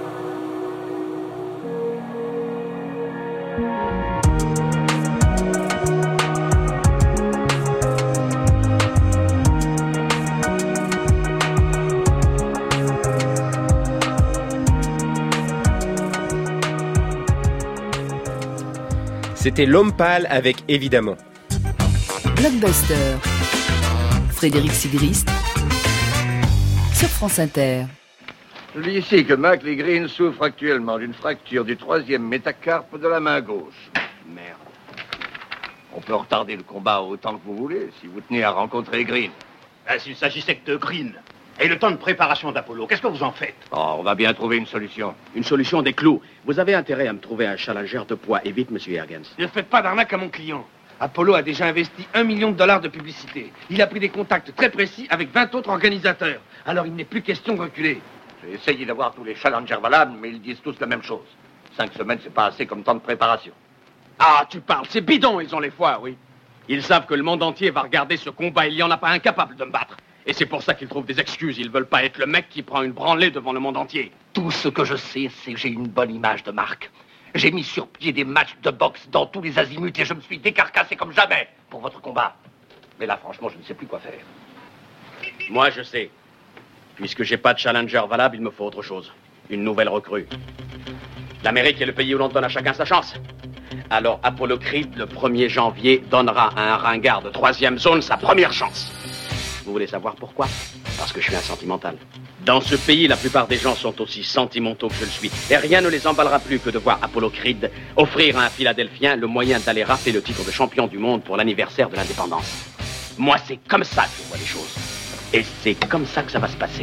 G: C'était L'Homme Pâle avec Évidemment.
H: Blockbuster. Frédéric Sigrist sur France Inter.
S: Je lis ici que Mac Green souffre actuellement d'une fracture du 3e métacarpe de la main gauche. Merde. On peut retarder le combat autant que vous voulez, si vous tenez à rencontrer Green.
T: Ah, s'il s'agissait que de Green et le temps de préparation d'Apollo, qu'est-ce que vous en faites?
S: Oh, on va bien trouver une solution.
T: Une solution des clous. Vous avez intérêt à me trouver un challenger de poids, et vite, monsieur Ergens.
U: Ne faites pas d'arnaque à mon client. Apollo a déjà investi $1 million de publicité. Il a pris des contacts très précis avec 20 autres organisateurs. Alors il n'est plus question de reculer.
S: J'ai essayé d'avoir tous les challengers valables, mais ils disent tous la même chose. 5 semaines, c'est pas assez comme temps de préparation.
U: Ah, tu parles, c'est bidon, ils ont les foies, oui. Ils savent que le monde entier va regarder ce combat. Il n'y en a pas un capable de me battre. Et c'est pour ça qu'ils trouvent des excuses. Ils veulent pas être le mec qui prend une branlée devant le monde entier.
S: Tout ce que je sais, c'est que j'ai une bonne image de marque. J'ai mis sur pied des matchs de boxe dans tous les azimuts et je me suis décarcassé comme jamais pour votre combat. Mais là, franchement, je ne sais plus quoi faire.
T: Moi, je sais. Puisque j'ai pas de challenger valable, il me faut autre chose.
U: une nouvelle recrue. L'Amérique est le pays où l'on donne à chacun sa chance. Alors Apollo Creed, le 1er janvier, donnera à un ringard de 3e zone sa première chance. Vous voulez savoir pourquoi? Parce que je suis un sentimental. Dans ce pays, la plupart des gens sont aussi sentimentaux que je le suis. Et rien ne les emballera plus que de voir Apollo Creed offrir à un Philadelphien le moyen d'aller rafler le titre de champion du monde pour l'anniversaire de l'indépendance. Moi, c'est comme ça que je vois les choses. Et c'est comme ça que ça va se passer.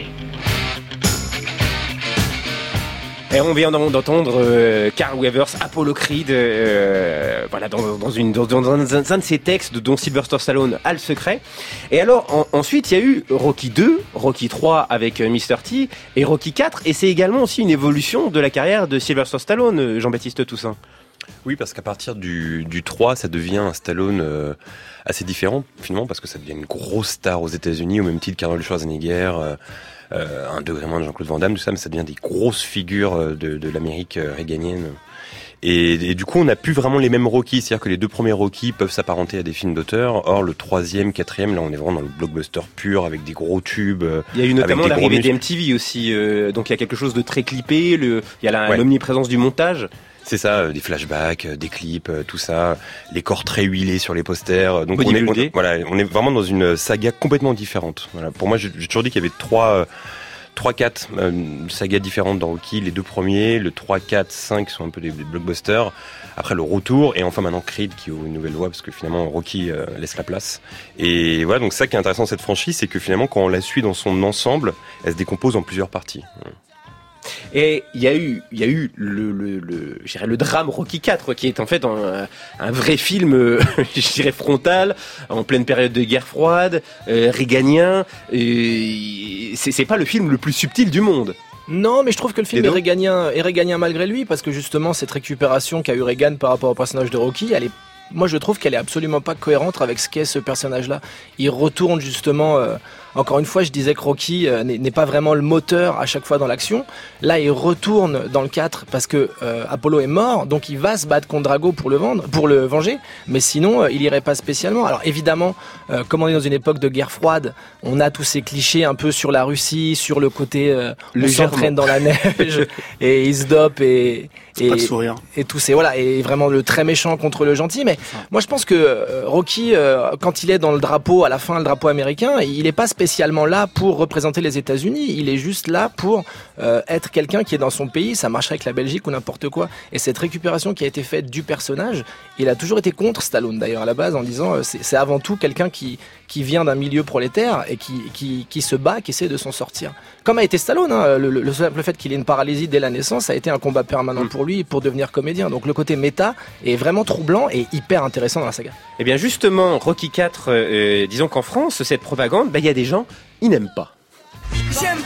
G: Et on vient d'entendre Carl Weathers, Apollo Creed, voilà, dans un de ses textes dont Sylvester Stallone a le secret. Et alors ensuite il y a eu Rocky 2, Rocky 3 avec Mr. T et Rocky 4, et c'est également aussi une évolution de la carrière de Sylvester Stallone, Jean-Baptiste Toussaint.
L: Oui, parce qu'à partir du 3, ça devient un Stallone assez différent finalement, parce que ça devient une grosse star aux États-Unis, au même titre qu'Arnold Schwarzenegger. Un degré moins de Jean-Claude Van Damme, tout ça, mais ça devient des grosses figures de l'Amérique réganienne. Et du coup, on n'a plus vraiment les mêmes Rocky, c'est-à-dire que les 2 premiers Rocky peuvent s'apparenter à des films d'auteur. Or, le 3e, 4e, là, on est vraiment dans le blockbuster pur, avec des gros tubes.
G: Il y a eu notamment l'arrivée des MTV aussi, donc il y a quelque chose de très clippé, il y a l'omniprésence du montage.
L: C'est ça, des flashbacks, des clips, tout ça, les corps très huilés sur les posters. Donc on est vraiment dans une saga complètement différente. Voilà. Pour moi, j'ai toujours dit qu'il y avait 3-4 sagas différentes dans Rocky. Les 2 premiers, le 3, 4, 5 sont un peu des blockbusters. Après le retour, et enfin maintenant Creed qui ouvre une nouvelle voie, parce que finalement Rocky laisse la place. Et voilà, donc ça qui est intéressant de cette franchise, c'est que finalement quand on la suit dans son ensemble, elle se décompose en plusieurs parties.
G: Et il y a eu le drame Rocky 4 qui est en fait un vrai film, je dirais frontal, en pleine période de guerre froide, réganien. C'est pas le film le plus subtil du monde.
M: Non, mais je trouve que le film est réganien malgré lui, parce que justement cette récupération qu'a eu Reagan par rapport au personnage de Rocky, moi je trouve qu'elle est absolument pas cohérente avec ce qu'est ce personnage-là. Il retourne justement, encore une fois je disais que Rocky n'est pas vraiment le moteur à chaque fois dans l'action. Là il retourne dans le 4 parce que Apollo est mort, donc il va se battre contre Drago pour le venger, mais sinon il irait pas spécialement. Alors évidemment, comme on est dans une époque de guerre froide, on a tous ces clichés un peu sur la Russie, sur le côté on s'entraîne dans la neige et il se dope et tous ces et vraiment le très méchant contre le gentil. Mais moi je pense que Rocky, quand il est dans le drapeau à la fin, le drapeau américain, il est pas spécialement là pour représenter les États-Unis, il est juste là pour être quelqu'un qui est dans son pays. Ça marcherait avec la Belgique ou n'importe quoi. Et cette récupération qui a été faite du personnage, il a toujours été contre Stallone d'ailleurs à la base, en disant c'est avant tout quelqu'un qui vient d'un milieu prolétaire et qui se bat, qui essaie de s'en sortir. Comme a été Stallone, hein, le simple fait qu'il ait une paralysie dès la naissance a été un combat permanent pour lui pour devenir comédien. Donc le côté méta est vraiment troublant et hyper intéressant dans la saga.
G: Eh bien justement, Rocky 4, disons qu'en France, cette propagande, il y a des gens, ils n'aiment pas.
A: J'aime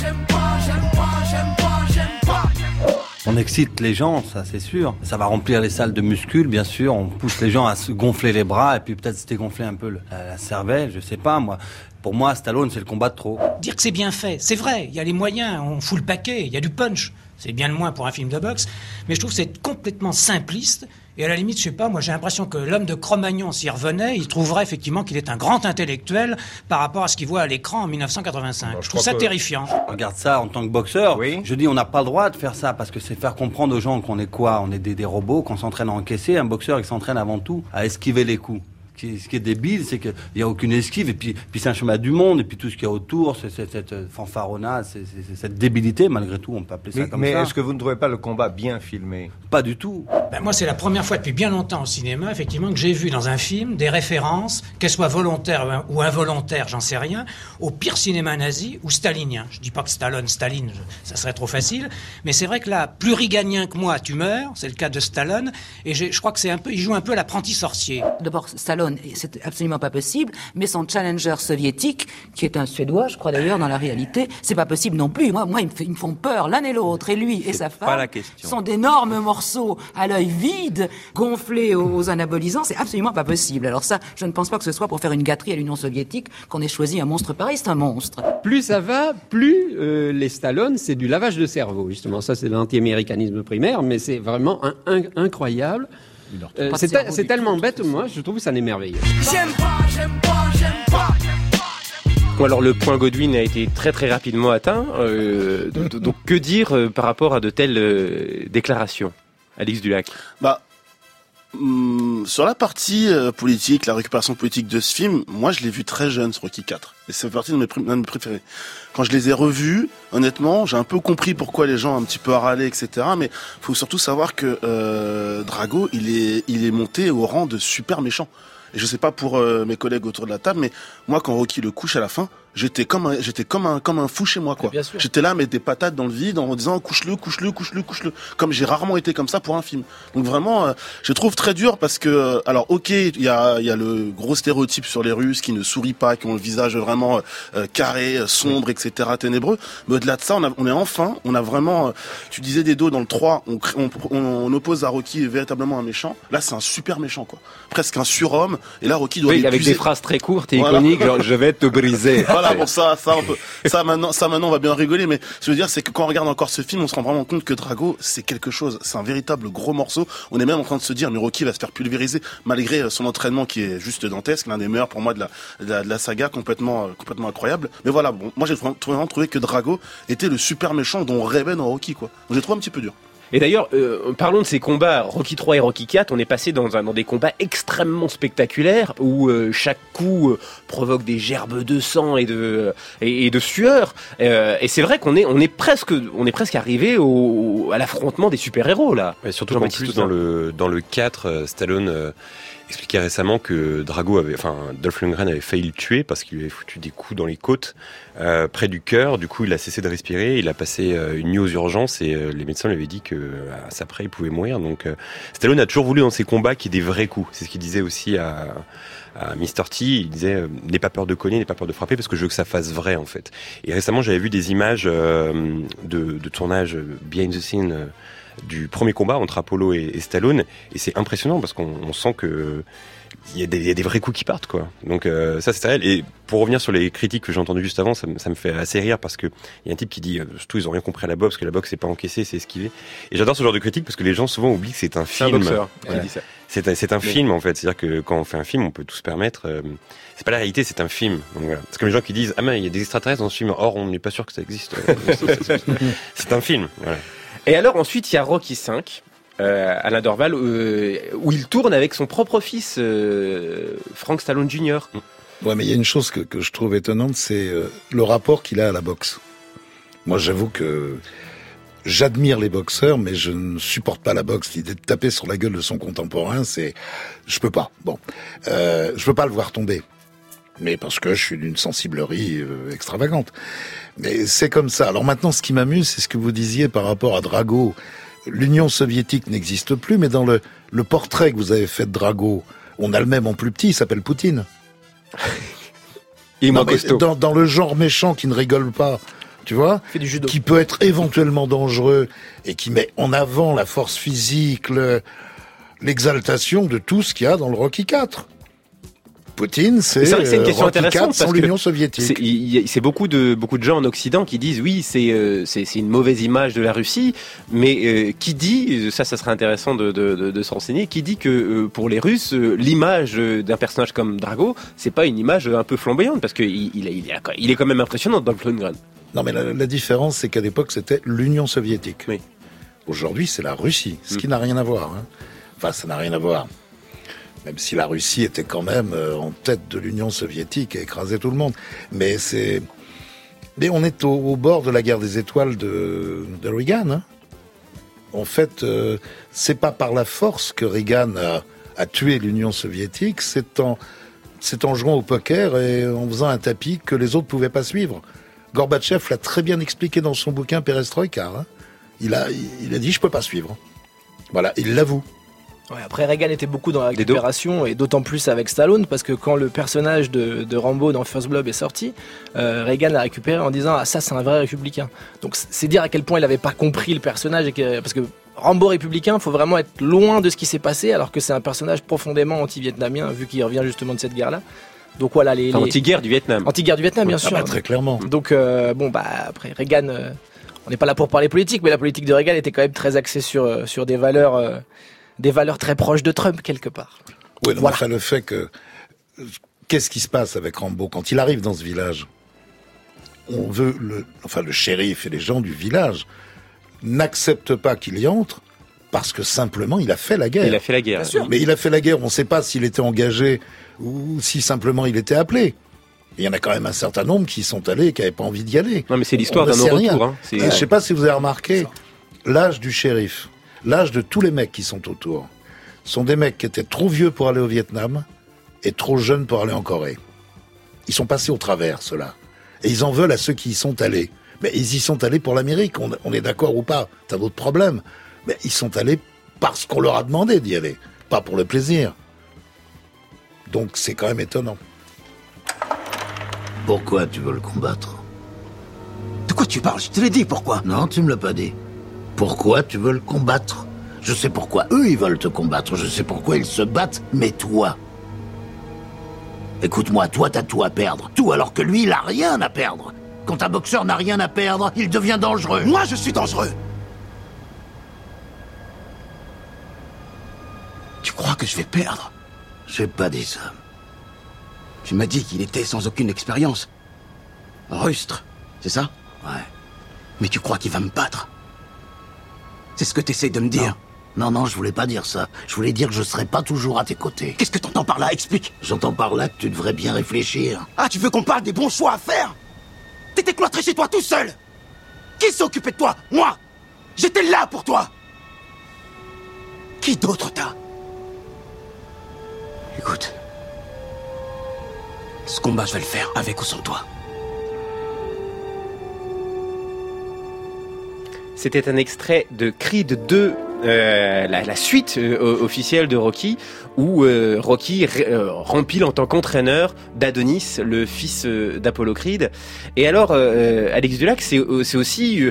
A: pas. On excite les gens, ça c'est sûr. Ça va remplir les salles de muscles, bien sûr. On pousse les gens à se gonfler les bras et puis peut-être se dégonfler un peu la cervelle, je sais pas moi. Pour moi, Stallone, c'est le combat de trop.
V: Dire que c'est bien fait, c'est vrai, il y a les moyens, on fout le paquet, il y a du punch. C'est bien le moins pour un film de boxe, mais je trouve que c'est complètement simpliste. Et à la limite, je sais pas, moi j'ai l'impression que l'homme de Cro-Magnon, s'il revenait, il trouverait effectivement qu'il est un grand intellectuel par rapport à ce qu'il voit à l'écran en 1985. Je trouve ça terrifiant.
A: Regarde ça en tant que boxeur, je dis on n'a pas le droit de faire ça parce que c'est faire comprendre aux gens qu'on est quoi? On est des robots, qu'on s'entraîne à encaisser. Un boxeur, il s'entraîne avant tout à esquiver les coups. Ce qui est débile, c'est qu'il n'y a aucune esquive, et puis c'est un chemin du monde, et puis tout ce qu'il y a autour, c'est cette fanfaronnade, c'est cette débilité, malgré tout, on peut appeler ça comme ça.
W: Mais est-ce que vous ne trouvez pas le combat bien filmé?
A: Pas du tout.
V: Moi, c'est la première fois depuis bien longtemps au cinéma, effectivement, que j'ai vu dans un film des références, qu'elles soient volontaires ou involontaires, j'en sais rien, au pire cinéma nazi ou stalinien. Je dis pas que Staline, ça serait trop facile, mais c'est vrai que là, plus riganien que moi, tu meurs, c'est le cas de Stallone, et je crois que il joue un peu l'apprenti sorcier.
X: D'abord, Stallone, c'est absolument pas possible, mais son challenger soviétique, qui est un Suédois, je crois d'ailleurs, dans la réalité, c'est pas possible non plus. Moi, ils me font peur, l'un et l'autre, et lui et sa femme sont d'énormes morceaux à l'œil vide, gonflés aux anabolisants, c'est absolument pas possible. Alors ça, je ne pense pas que ce soit pour faire une gâterie à l'Union soviétique qu'on ait choisi un monstre pareil, c'est un monstre.
Y: Plus ça va, plus les Stallone, c'est du lavage de cerveau, justement. Ça, c'est l'anti-américanisme primaire, mais c'est vraiment incroyable. C'est tellement bête, moi, je trouve que ça n'est merveilleux.
A: J'aime pas.
G: Bon, alors le point Godwin a été très très rapidement atteint. Donc que dire par rapport à de telles déclarations, Alix Dulac?
K: Sur la partie politique, la récupération politique de ce film, moi je l'ai vu très jeune, ce Rocky 4. Et c'est partie de l'un de mes préférés. Quand je les ai revus, honnêtement, j'ai un peu compris pourquoi les gens ont un petit peu râlé, etc. Mais faut surtout savoir que Drago, il est monté au rang de super méchant. Et je sais pas pour mes collègues autour de la table, mais moi quand Rocky le couche à la fin, j'étais comme un fou chez moi, quoi. J'étais là, mettre des patates dans le vide en disant couche-le. Comme j'ai rarement été comme ça pour un film. Donc vraiment, je trouve très dur parce que, alors ok, il y a le gros stéréotype sur les Russes qui ne sourient pas, qui ont le visage vraiment carré, sombre, etc., ténébreux. Mais au-delà de ça, on a vraiment, tu disais des dos dans le 3, on oppose à Rocky véritablement un méchant. Là, c'est un super méchant, quoi. Presque un surhomme. Et là, Rocky doit
G: avec des phrases très courtes et iconiques, genre je vais te briser.
K: Voilà, bon, ça maintenant on va bien rigoler, mais ce que je veux dire, c'est que quand on regarde encore ce film, on se rend vraiment compte que Drago, c'est quelque chose, c'est un véritable gros morceau. On est même en train de se dire, mais Rocky va se faire pulvériser, malgré son entraînement qui est juste dantesque, l'un des meilleurs pour moi de la saga, complètement incroyable. Mais voilà, bon, moi j'ai vraiment trouvé que Drago était le super méchant dont on rêvait dans Rocky, quoi. Donc j'ai trouvé un petit peu dur.
G: Et d'ailleurs, parlons de ces combats, Rocky 3 et Rocky 4, on est passé dans des combats extrêmement spectaculaires où chaque coup provoque des gerbes de sang et de sueur. Et c'est vrai qu'on est presque arrivé à l'affrontement des super-héros là.
L: Ouais, surtout qu'en plus dans le 4, Stallone expliquait récemment que Dolph Lundgren avait failli le tuer parce qu'il lui avait foutu des coups dans les côtes près du cœur. Du coup, il a cessé de respirer. Il a passé une nuit aux urgences et les médecins lui avaient dit que après il pouvait mourir. Donc Stallone a toujours voulu dans ses combats qu'il y ait des vrais coups. C'est ce qu'il disait aussi à Mr. T. Il disait n'aie pas peur de cogner, n'aie pas peur de frapper parce que je veux que ça fasse vrai en fait. Et récemment, j'avais vu des images de tournage behind the scene du premier combat entre Apollo et Stallone, et c'est impressionnant parce qu'on sent que il y a des vrais coups qui partent, quoi. Donc ça c'est réel. Et pour revenir sur les critiques que j'ai entendues juste avant, ça me fait assez rire parce que il y a un type qui dit surtout ils ont rien compris à la boxe, que la boxe c'est pas encaisser, c'est esquiver. Et j'adore ce genre de critique parce que les gens souvent oublient que c'est un film.
G: C'est un boxeur qui dit ça.
L: C'est un film en fait, c'est-à-dire que quand on fait un film, on peut tout se permettre. C'est pas la réalité, c'est un film. Donc voilà. C'est comme les gens qui disent ah mais il y a des extraterrestres dans ce film. Or on n'est pas sûr que ça existe. C'est un film. Voilà.
G: Et alors ensuite il y a Rocky 5, Alain Dorval, où il tourne avec son propre fils, Frank Stallone Jr.
J: Ouais, mais il y a une chose que je trouve étonnante, c'est le rapport qu'il a à la boxe. Moi, j'avoue que j'admire les boxeurs, mais je ne supporte pas la boxe. L'idée de taper sur la gueule de son contemporain, je peux pas. Bon, je peux pas le voir tomber. Mais parce que je suis d'une sensiblerie extravagante. Mais c'est comme ça. Alors maintenant, ce qui m'amuse, c'est ce que vous disiez par rapport à Drago. L'Union soviétique n'existe plus, mais dans le portrait que vous avez fait de Drago, on a le même en plus petit, il s'appelle Poutine.
G: Il est moins costaud.
J: Dans le genre méchant qui ne rigole pas, tu vois, qui peut être éventuellement dangereux et qui met en avant la force physique, l'exaltation de tout ce qu'il y a dans le Rocky 4. Poutine, c'est une question
G: Rocky
J: IV sans l'Union soviétique.
G: C'est beaucoup de gens en Occident qui disent oui, c'est une mauvaise image de la Russie, mais qui dit, ça serait intéressant de se renseigner, qui dit que pour les Russes, l'image d'un personnage comme Drago, c'est pas une image un peu flamboyante, parce que il est quand même impressionnant dans le Lundgren.
J: Non, mais la différence, c'est qu'à l'époque, c'était l'Union soviétique. Oui. Aujourd'hui, c'est la Russie, ce qui n'a rien à voir. Hein. Enfin, ça n'a rien à voir. Même si la Russie était quand même en tête de l'Union soviétique et écrasait tout le monde. Mais on est au bord de la guerre des étoiles de Reagan. Hein. En fait, c'est pas par la force que Reagan a tué l'Union soviétique, c'est en jouant au poker et en faisant un tapis que les autres pouvaient pas suivre. Gorbatchev l'a très bien expliqué dans son bouquin Perestroïka. Hein. Il a dit je peux pas suivre. Voilà, il l'avoue.
M: Ouais, après Reagan était beaucoup dans la récupération et d'autant plus avec Stallone parce que quand le personnage de Rambo dans First Blood est sorti, Reagan l'a récupéré en disant ah ça c'est un vrai républicain. Donc c'est dire à quel point il avait pas compris le personnage parce que Rambo républicain, faut vraiment être loin de ce qui s'est passé alors que c'est un personnage profondément anti-vietnamien vu qu'il revient justement de cette guerre-là. Donc voilà
G: anti-guerre du Vietnam.
M: Anti-guerre du Vietnam bien sûr.
J: Bah, très clairement.
M: Donc après Reagan, on n'est pas là pour parler politique, mais la politique de Reagan était quand même très axée sur des valeurs très proches de Trump, quelque part.
J: Oui, voilà. Enfin, le fait que... Qu'est-ce qui se passe avec Rambo quand il arrive dans ce village? on veut le shérif et les gens du village n'acceptent pas qu'il y entre parce que simplement il a fait la guerre.
G: Il a fait la guerre.
J: Bien sûr. Mais il a fait la guerre, on ne sait pas s'il était engagé ou si simplement il était appelé. Il y en a quand même un certain nombre qui sont allés et qui n'avaient pas envie d'y aller.
G: Non mais c'est l'histoire d'un non-retour. Hein.
J: Je ne sais pas si vous avez remarqué, l'âge du shérif, l'âge de tous les mecs qui sont autour, sont des mecs qui étaient trop vieux pour aller au Vietnam et trop jeunes pour aller en Corée. Ils sont passés au travers, ceux-là. Et ils en veulent à ceux qui y sont allés. Mais ils y sont allés pour l'Amérique, on est d'accord ou pas, t'as d'autres problèmes. Mais ils sont allés parce qu'on leur a demandé d'y aller, pas pour le plaisir. Donc c'est quand même étonnant.
I: Pourquoi tu veux le combattre?
B: De quoi tu parles? Je te l'ai dit, pourquoi?
I: Non, tu me l'as pas dit. Pourquoi tu veux le combattre? Je sais pourquoi eux, ils veulent te combattre. Je sais pourquoi ils se battent. Mais toi... Écoute-moi, toi, t'as tout à perdre. Tout, alors que lui, il a rien à perdre. Quand un boxeur n'a rien à perdre, il devient dangereux.
B: Moi, je suis dangereux. Tu crois que je vais perdre?
I: J'ai pas dit ça.
B: Tu m'as dit qu'il était sans aucune expérience. Rustre, c'est ça?
I: Ouais.
B: Mais tu crois qu'il va me battre? C'est ce que t'essaies de me dire?
I: Non, je voulais pas dire ça. Je voulais dire que je serai pas toujours à tes côtés.
B: Qu'est-ce que t'entends par là? Explique.
I: J'entends par là que tu devrais bien réfléchir.
B: Ah, tu veux qu'on parle des bons choix à faire? T'étais cloîtré chez toi tout seul. Qui s'est occupé de toi? Moi. J'étais là pour toi. Qui d'autre t'a? Écoute. Ce combat, je vais le faire avec ou sans toi.
G: C'était un extrait de Creed 2, la suite officielle de Rocky, où Rocky rempile en tant qu'entraîneur d'Adonis, le fils d'Apollo Creed. Et alors, Alex Dulac, c'est aussi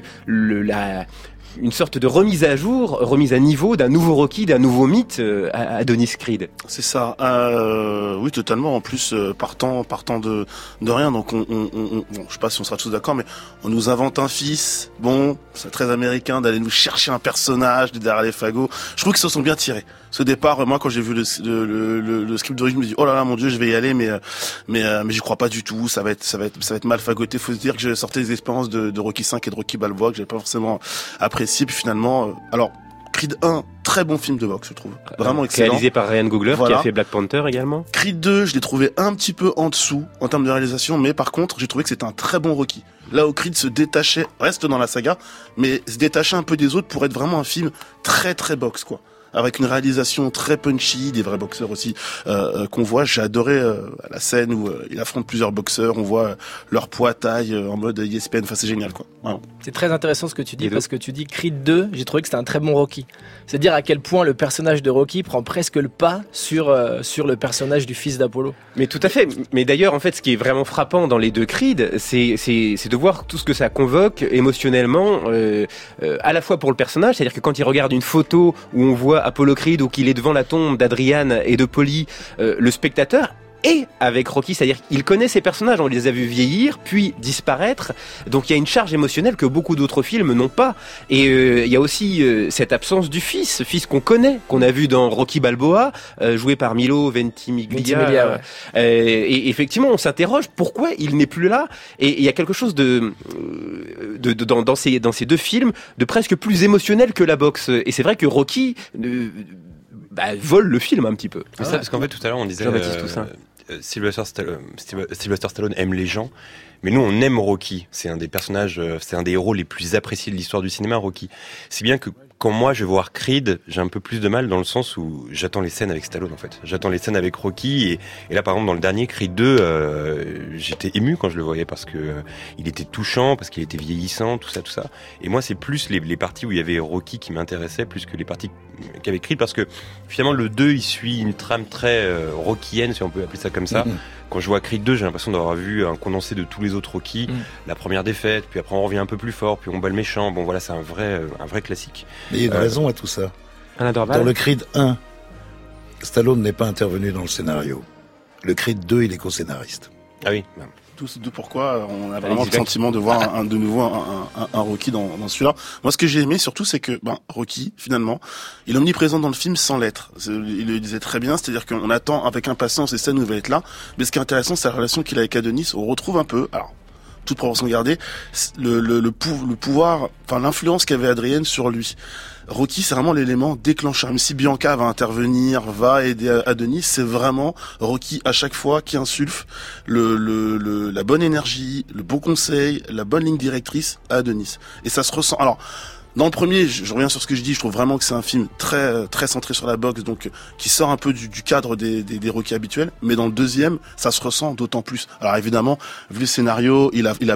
G: une sorte de remise à jour, remise à niveau d'un nouveau Rocky, d'un nouveau mythe, Adonis Creed.
K: C'est ça. Oui, totalement. En plus, partant de rien. Donc, bon, je sais pas si on sera tous d'accord, mais on nous invente un fils. Bon, c'est très américain d'aller nous chercher un personnage de derrière les fagots. Je trouve qu'ils se sont bien tirés. Ce départ, moi, quand j'ai vu le script d'origine, je me dis, oh là là, mon Dieu, je vais y aller, mais j'y crois pas du tout. Ça va être mal fagoté. Faut se dire que j'ai sorti des expériences de Rocky 5 et de Rocky Balboa que j'avais pas forcément apprécié. Puis finalement, alors Creed 1, très bon film de boxe, je trouve, vraiment excellent.
G: Réalisé par Ryan Coogler, voilà. Qui a fait Black Panther également.
K: Creed 2, je l'ai trouvé un petit peu en dessous en termes de réalisation, mais par contre, j'ai trouvé que c'était un très bon Rocky. Là où Creed se détachait, reste dans la saga, mais se détachait un peu des autres pour être vraiment un film très très boxe, quoi. Avec une réalisation très punchy, des vrais boxeurs aussi qu'on voit. J'ai adoré la scène où il affronte plusieurs boxeurs, on voit leur poids, taille en mode ESPN, enfin c'est génial quoi. Wow.
M: C'est très intéressant ce que tu dis parce que tu dis Creed 2, j'ai trouvé que c'était un très bon Rocky. C'est dire à quel point le personnage de Rocky prend presque le pas sur le personnage du fils d'Apollo.
G: Mais tout à fait. Mais d'ailleurs en fait ce qui est vraiment frappant dans les deux Creed, c'est de voir tout ce que ça convoque émotionnellement à la fois pour le personnage, c'est-à-dire que quand il regarde une photo où on voit Apollo Creed ou qu'il est devant la tombe d'Adrian et de Polly, le spectateur et avec Rocky, c'est-à-dire qu'il connaît ces personnages, on les a vus vieillir, puis disparaître, donc il y a une charge émotionnelle que beaucoup d'autres films n'ont pas, et il y a aussi cette absence du fils qu'on connaît, qu'on a vu dans Rocky Balboa, joué par Milo Ventimiglia, ouais. Et effectivement on s'interroge pourquoi il n'est plus là, et il y a quelque chose dans ces deux films de presque plus émotionnel que la boxe, et c'est vrai que Rocky vole le film un petit peu.
L: C'est ça, parce qu'en fait tout à l'heure on disait Sylvester Stallone aime les gens, mais nous on aime Rocky. C'est un des personnages, c'est un des héros les plus appréciés de l'histoire du cinéma, Rocky. C'est bien que quand moi je vais voir Creed, j'ai un peu plus de mal dans le sens où j'attends les scènes avec Stallone en fait. J'attends les scènes avec Rocky et là par exemple dans le dernier Creed 2, j'étais ému quand je le voyais parce que il était touchant, parce qu'il était vieillissant, tout ça. Et moi c'est plus les parties où il y avait Rocky qui m'intéressaient plus que les parties qu'avec Creed, parce que finalement le 2 il suit une trame très rockienne, si on peut appeler ça comme ça. Quand je vois Creed 2, j'ai l'impression d'avoir vu un condensé de tous les autres Rocky. La première défaite, puis après on revient un peu plus fort, puis on bat le méchant. Bon voilà, c'est un vrai classique.
J: Mais il y a une raison à tout ça. Dans le Creed 1, Stallone n'est pas intervenu dans le scénario. Le Creed 2, il est co-scénariste.
L: Ah oui.
K: De pourquoi on a vraiment le sentiment de voir de nouveau un Rocky dans celui-là. Moi, ce que j'ai aimé surtout, c'est que Rocky, finalement, il est omniprésent dans le film sans l'être. Il le disait très bien, c'est-à-dire qu'on attend avec impatience les scènes où il va être là. Mais ce qui est intéressant, c'est la relation qu'il a avec Adonis. On retrouve un peu, alors toute proportion gardée, le pouvoir, enfin l'influence qu'avait Adrienne sur lui. Rocky, c'est vraiment l'élément déclencheur. Même si Bianca va intervenir, va aider Adonis, c'est vraiment Rocky à chaque fois qui insuffle la bonne énergie, le bon conseil, la bonne ligne directrice à Adonis. Et ça se ressent. Alors, dans le premier, je reviens sur ce que je dis, je trouve vraiment que c'est un film très très centré sur la boxe, donc qui sort un peu du cadre des Rocky habituels. Mais dans le deuxième, ça se ressent d'autant plus. Alors évidemment, vu le scénario, il a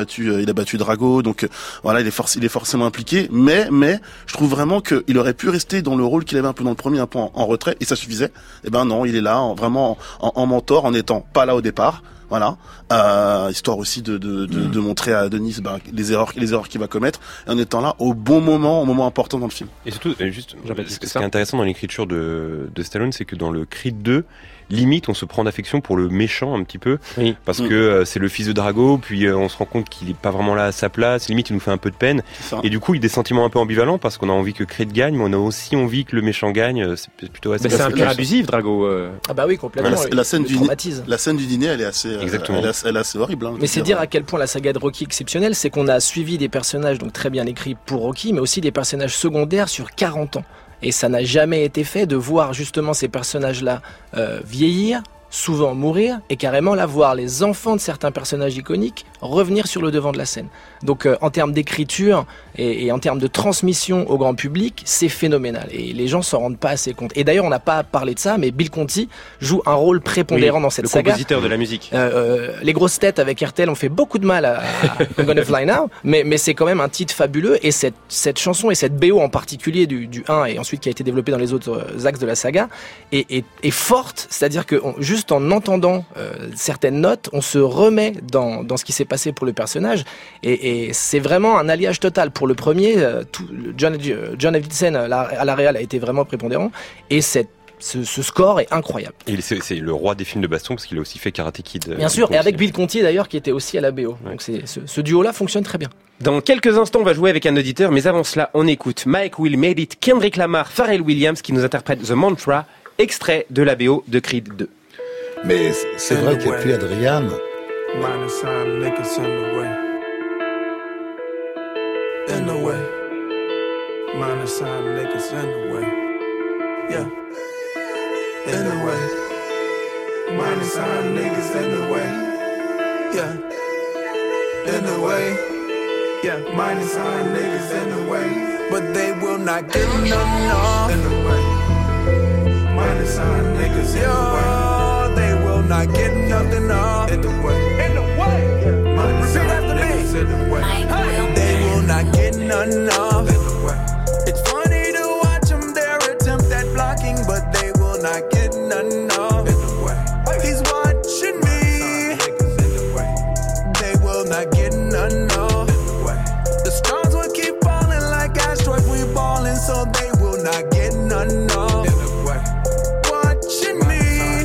K: battu Drago, donc voilà, il est forcément impliqué. Mais je trouve vraiment qu'il aurait pu rester dans le rôle qu'il avait un peu dans le premier, un peu en retrait, et ça suffisait. Et ben non, il est là, vraiment en mentor, en étant pas là au départ. Voilà, histoire aussi de montrer à Denis les erreurs qu'il va commettre, et en étant là au bon moment, au moment important dans le film.
L: Et surtout, juste, ce qui est intéressant dans l'écriture de Stallone, c'est que dans le Creed 2, limite on se prend d'affection pour le méchant un petit peu, parce que c'est le fils de Drago, puis on se rend compte qu'il est pas vraiment là à sa place, limite il nous fait un peu de peine, et du coup il y a des sentiments un peu ambivalents, parce qu'on a envie que Creed gagne, mais on a aussi envie que le méchant gagne. C'est plutôt assez...
G: Mais c'est un peu abusif, Drago.
M: Ah bah oui, complètement.
K: La scène du dîner, elle est assez, elle est assez horrible. Hein,
M: mais c'est dire à quel point la saga de Rocky est exceptionnelle, c'est qu'on a suivi des personnages donc très bien écrits pour Rocky, mais aussi des personnages secondaires sur 40 ans. Et ça n'a jamais été fait de voir justement ces personnages-là vieillir, souvent mourir, et carrément là voir les enfants de certains personnages iconiques revenir sur le devant de la scène. Donc en termes d'écriture et en termes de transmission au grand public, c'est phénoménal. Et les gens s'en rendent pas assez compte. Et d'ailleurs, on n'a pas parlé de ça, mais Bill Conti joue un rôle prépondérant dans cette saga.
G: Le compositeur de la musique.
M: Les grosses têtes avec RTL ont fait beaucoup de mal à I'm Gonna Fly Now, mais c'est quand même un titre fabuleux. Et cette chanson et cette BO en particulier du 1 et ensuite qui a été développée dans les autres axes de la saga est forte. C'est-à-dire que juste en entendant certaines notes, on se remet dans ce qui s'est passé pour le personnage. Et c'est vraiment un alliage total. Pour le premier, John Avildsen à la réal a été vraiment prépondérant. Et ce score est incroyable.
L: Et c'est le roi des films de baston parce qu'il a aussi fait Karate Kid.
M: Bien sûr, et avec Bill Conti d'ailleurs qui était aussi à la BO. Ouais. Donc ce duo-là fonctionne très bien.
G: Dans quelques instants, on va jouer avec un auditeur, mais avant cela, on écoute Mike Will Made It, Kendrick Lamar, Pharrell Williams qui nous interprète The Mantra, extrait de la BO de Creed 2.
J: Mais c'est vrai qu'il n'y a plus Adrian.
O: In the way, minus sign niggas in the way, yeah. In the way, minus sign niggas in the way, yeah. In the way, yeah. Minus sign niggas in the way, but they will not get nothing off. In the way, minus sign niggas in the way, they will not get nothing off. In the way, yeah. Minus sign niggas in the way. Not getting nothing off. It's funny to watch them, their attempt at blocking, but they will not get nothing off. He's watching me. They will not get nothing off. The stars will keep falling like asteroids, we balling, so they will not get nothing off. Watching me.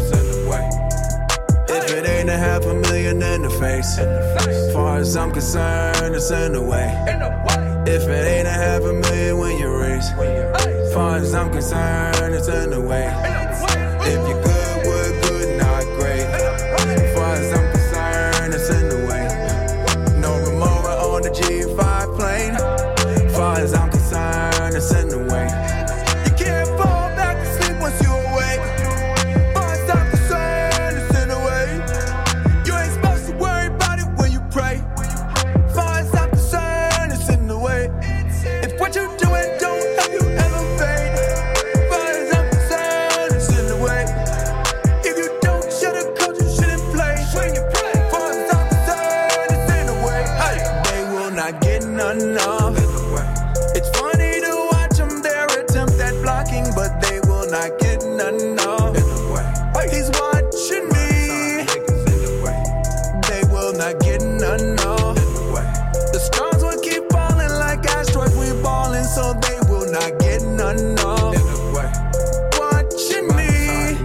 O: If it ain't $500,000 in the face, as far as I'm concerned, it's in the way. If it ain't $500,000 when you raise, as far as I'm concerned, it's in the way. If you're good, we're good, not great. As far as I'm concerned, it's in the way. No Remora on the G5 plane. As far as I'm concerned, it's in the way. You can't fall back to sleep once you awake. As far as I'm concerned, it's in the way. You ain't supposed to worry about it when you pray. As far as I'm concerned, it's in the way. If what you're doing don't help you elevate, as far as I'm concerned, it's in the way. If you don't shut up, coach, you shouldn't play. As far as I'm concerned, it's in the way. They will not get nothing off. It's funny to watch them, their attempt at blocking, but they will not get nothing off. He's watching me. They will not get nothing off. The stars will keep falling like asteroids, we balling, so they will not get nothing off. Watching me.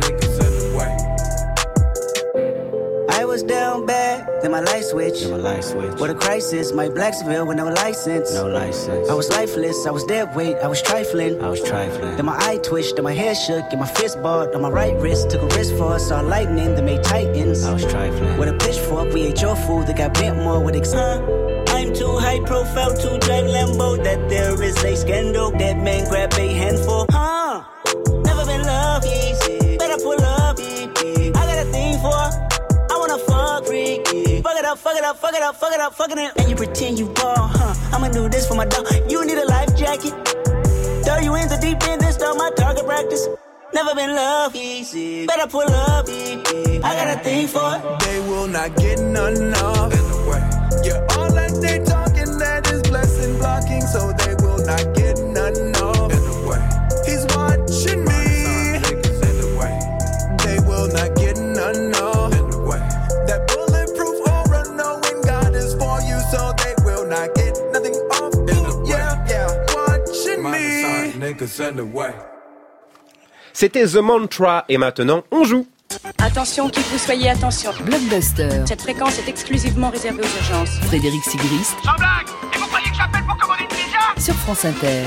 C: I was down bad, then my light switch. With a crisis ISIS, my Blacksville with no license. No license. I was lifeless, I was dead weight, I was trifling. Then my eye twitched, then my hair shook, and my fist balled on my right wrist. Took a risk for us, saw lightning, then made titans. I was trifling. With a pitchfork, we ate your food, that got bent more with I'm too high profile to drive Lambo. That there is a scandal, that man grab a handful. Never been loved easy, better pull up, I got a thing for, I wanna fuck freaky. Fuck it up, fuck it up, fuck it up, fuck it up, fuck it up. And you pretend you ball, I'ma do this for my dog. You need a life jacket. Throw you in the deep end, then start my target practice. Never been loved easy, better pull up, I got a thing for it.
O: They will not get none off. Yeah, all that they talking, that is blessing blocking, so they will not get none off. He's watching me. They will not get none off. That bulletproof aura, knowing God is for you, so they will not get nothing off. Yeah, watching me. Niggas in the way.
G: C'était The Mantra et maintenant on joue.
D: Attention, qui que vous soyez, attention.
H: Blockbuster.
D: Cette fréquence est exclusivement réservée aux urgences.
H: Frédéric Sigrist.
Q: Sans blague. Et vous croyez que j'appelle pour commander une pizza?
H: Sur France Inter.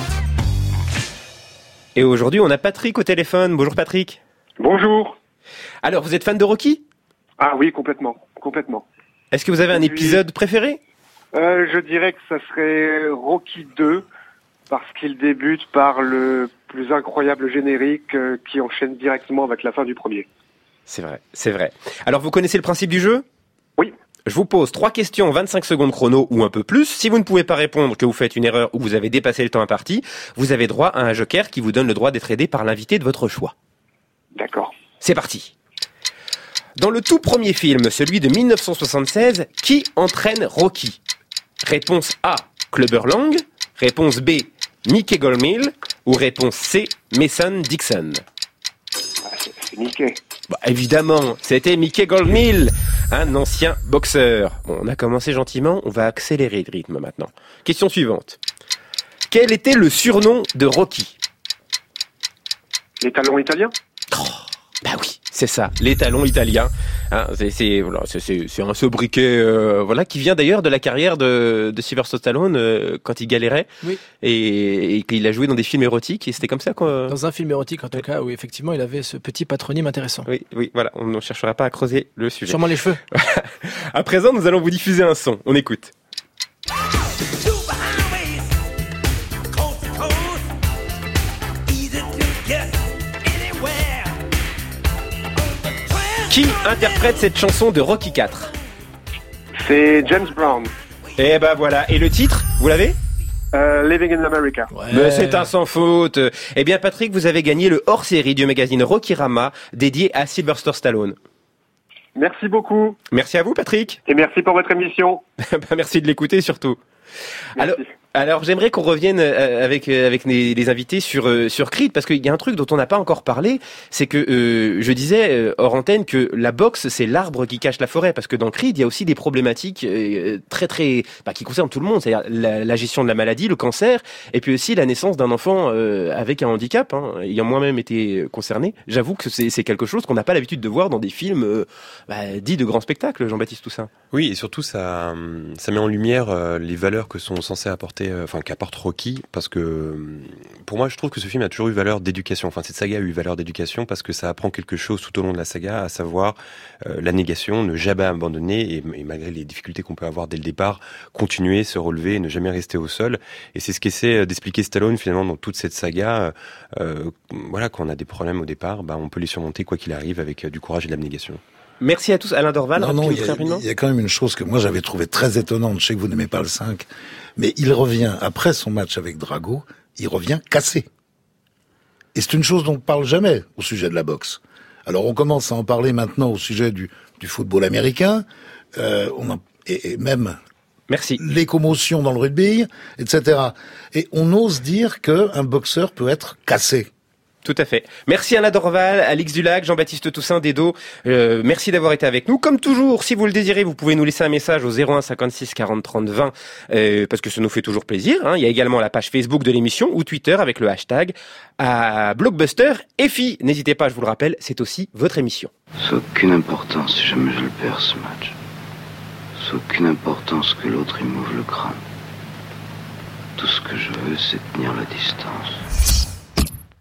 G: Et aujourd'hui, on a Patrick au téléphone. Bonjour Patrick.
E: Bonjour.
G: Alors, vous êtes fan de Rocky?
E: Ah oui, complètement.
G: Est-ce que vous avez un épisode préféré?
E: Je dirais que ça serait Rocky 2, parce qu'il débute par le plus incroyable générique qui enchaîne directement avec la fin du premier.
G: C'est vrai. Alors, vous connaissez le principe du jeu?
E: Oui.
G: Je vous pose 3 questions, 25 secondes chrono ou un peu plus. Si vous ne pouvez pas répondre, que vous faites une erreur ou que vous avez dépassé le temps imparti, vous avez droit à un joker qui vous donne le droit d'être aidé par l'invité de votre choix.
E: D'accord.
G: C'est parti. Dans le tout premier film, celui de 1976, qui entraîne Rocky? Réponse A, Clubber Lang. Réponse B, Mickey Goldmill. Ou réponse C, Mason Dixon.
E: C'est Mickey.
G: Bah, évidemment, c'était Mickey Goldmill, un ancien boxeur. Bon, on a commencé gentiment, on va accélérer le rythme maintenant. Question suivante. Quel était le surnom de Rocky?
E: L'étalon italien?
G: Bah oui, c'est ça, l'étalon italien. Hein, c'est un sobriquet qui vient d'ailleurs de la carrière de Sylvester Stallone quand il galérait.
M: Oui.
G: Et qu'il a joué dans des films érotiques et c'était comme ça quoi.
M: Dans un film érotique en tout cas où effectivement il avait ce petit patronyme intéressant.
G: Oui, voilà, on ne cherchera pas à creuser le sujet.
M: Sûrement les cheveux.
G: À présent, nous allons vous diffuser un son. On écoute. Qui interprète cette chanson de Rocky 4?
E: C'est James Brown.
G: Et ben voilà. Et le titre, vous l'avez?
E: Living in America.
G: Ouais. Mais c'est un sans faute. Eh bien, Patrick, vous avez gagné le hors-série du magazine Rockyrama dédié à Sylvester Stallone.
E: Merci beaucoup.
G: Merci à vous, Patrick.
E: Et merci pour votre émission.
G: Merci de l'écouter surtout. Alors j'aimerais qu'on revienne avec les invités sur Creed, parce qu'il y a un truc dont on n'a pas encore parlé, c'est que je disais hors antenne que la boxe c'est l'arbre qui cache la forêt, parce que dans Creed il y a aussi des problématiques très qui concernent tout le monde, c'est-à-dire la gestion de la maladie, le cancer, et puis aussi la naissance d'un enfant avec un handicap. Ayant moi-même été concerné, j'avoue que c'est quelque chose qu'on n'a pas l'habitude de voir dans des films dits de grands spectacles. Jean-Baptiste Toussaint.
L: Oui, et surtout ça met en lumière les valeurs que sont censées apporter, qu'apporte Rocky, parce que pour moi je trouve que ce film a toujours eu valeur d'éducation, cette saga a eu valeur d'éducation parce que ça apprend quelque chose tout au long de la saga, à savoir la négation, ne jamais abandonner et malgré les difficultés qu'on peut avoir dès le départ, continuer, se relever, ne jamais rester au sol, et c'est ce qu'essaie d'expliquer Stallone finalement dans toute cette saga. Quand on a des problèmes au départ, on peut les surmonter quoi qu'il arrive avec du courage et de l'abnégation.
G: Merci à tous. Alain Dorval.
J: Il y a quand même une chose que moi j'avais trouvé très étonnante. Je sais que vous n'aimez pas le 5, mais il revient, après son match avec Drago, il revient cassé. Et c'est une chose dont on ne parle jamais au sujet de la boxe. Alors on commence à en parler maintenant au sujet du football américain, et même les commotions dans le rugby, etc. Et on ose dire qu'un boxeur peut être cassé.
G: Tout à fait. Merci Alain Dorval, Alix Dulac, Jean-Baptiste Toussaint, Dedo. Merci d'avoir été avec nous. Comme toujours, si vous le désirez, vous pouvez nous laisser un message au 01 56 40 30 20, parce que ça nous fait toujours plaisir. Il y a également la page Facebook de l'émission ou Twitter avec le hashtag à Blockbuster FI. N'hésitez pas, je vous le rappelle, c'est aussi votre émission.
F: Ça n'a aucune importance si jamais je le perds ce match. Ça
I: aucune importance que l'autre y mouve le crâne. Tout ce que je veux, c'est tenir la distance.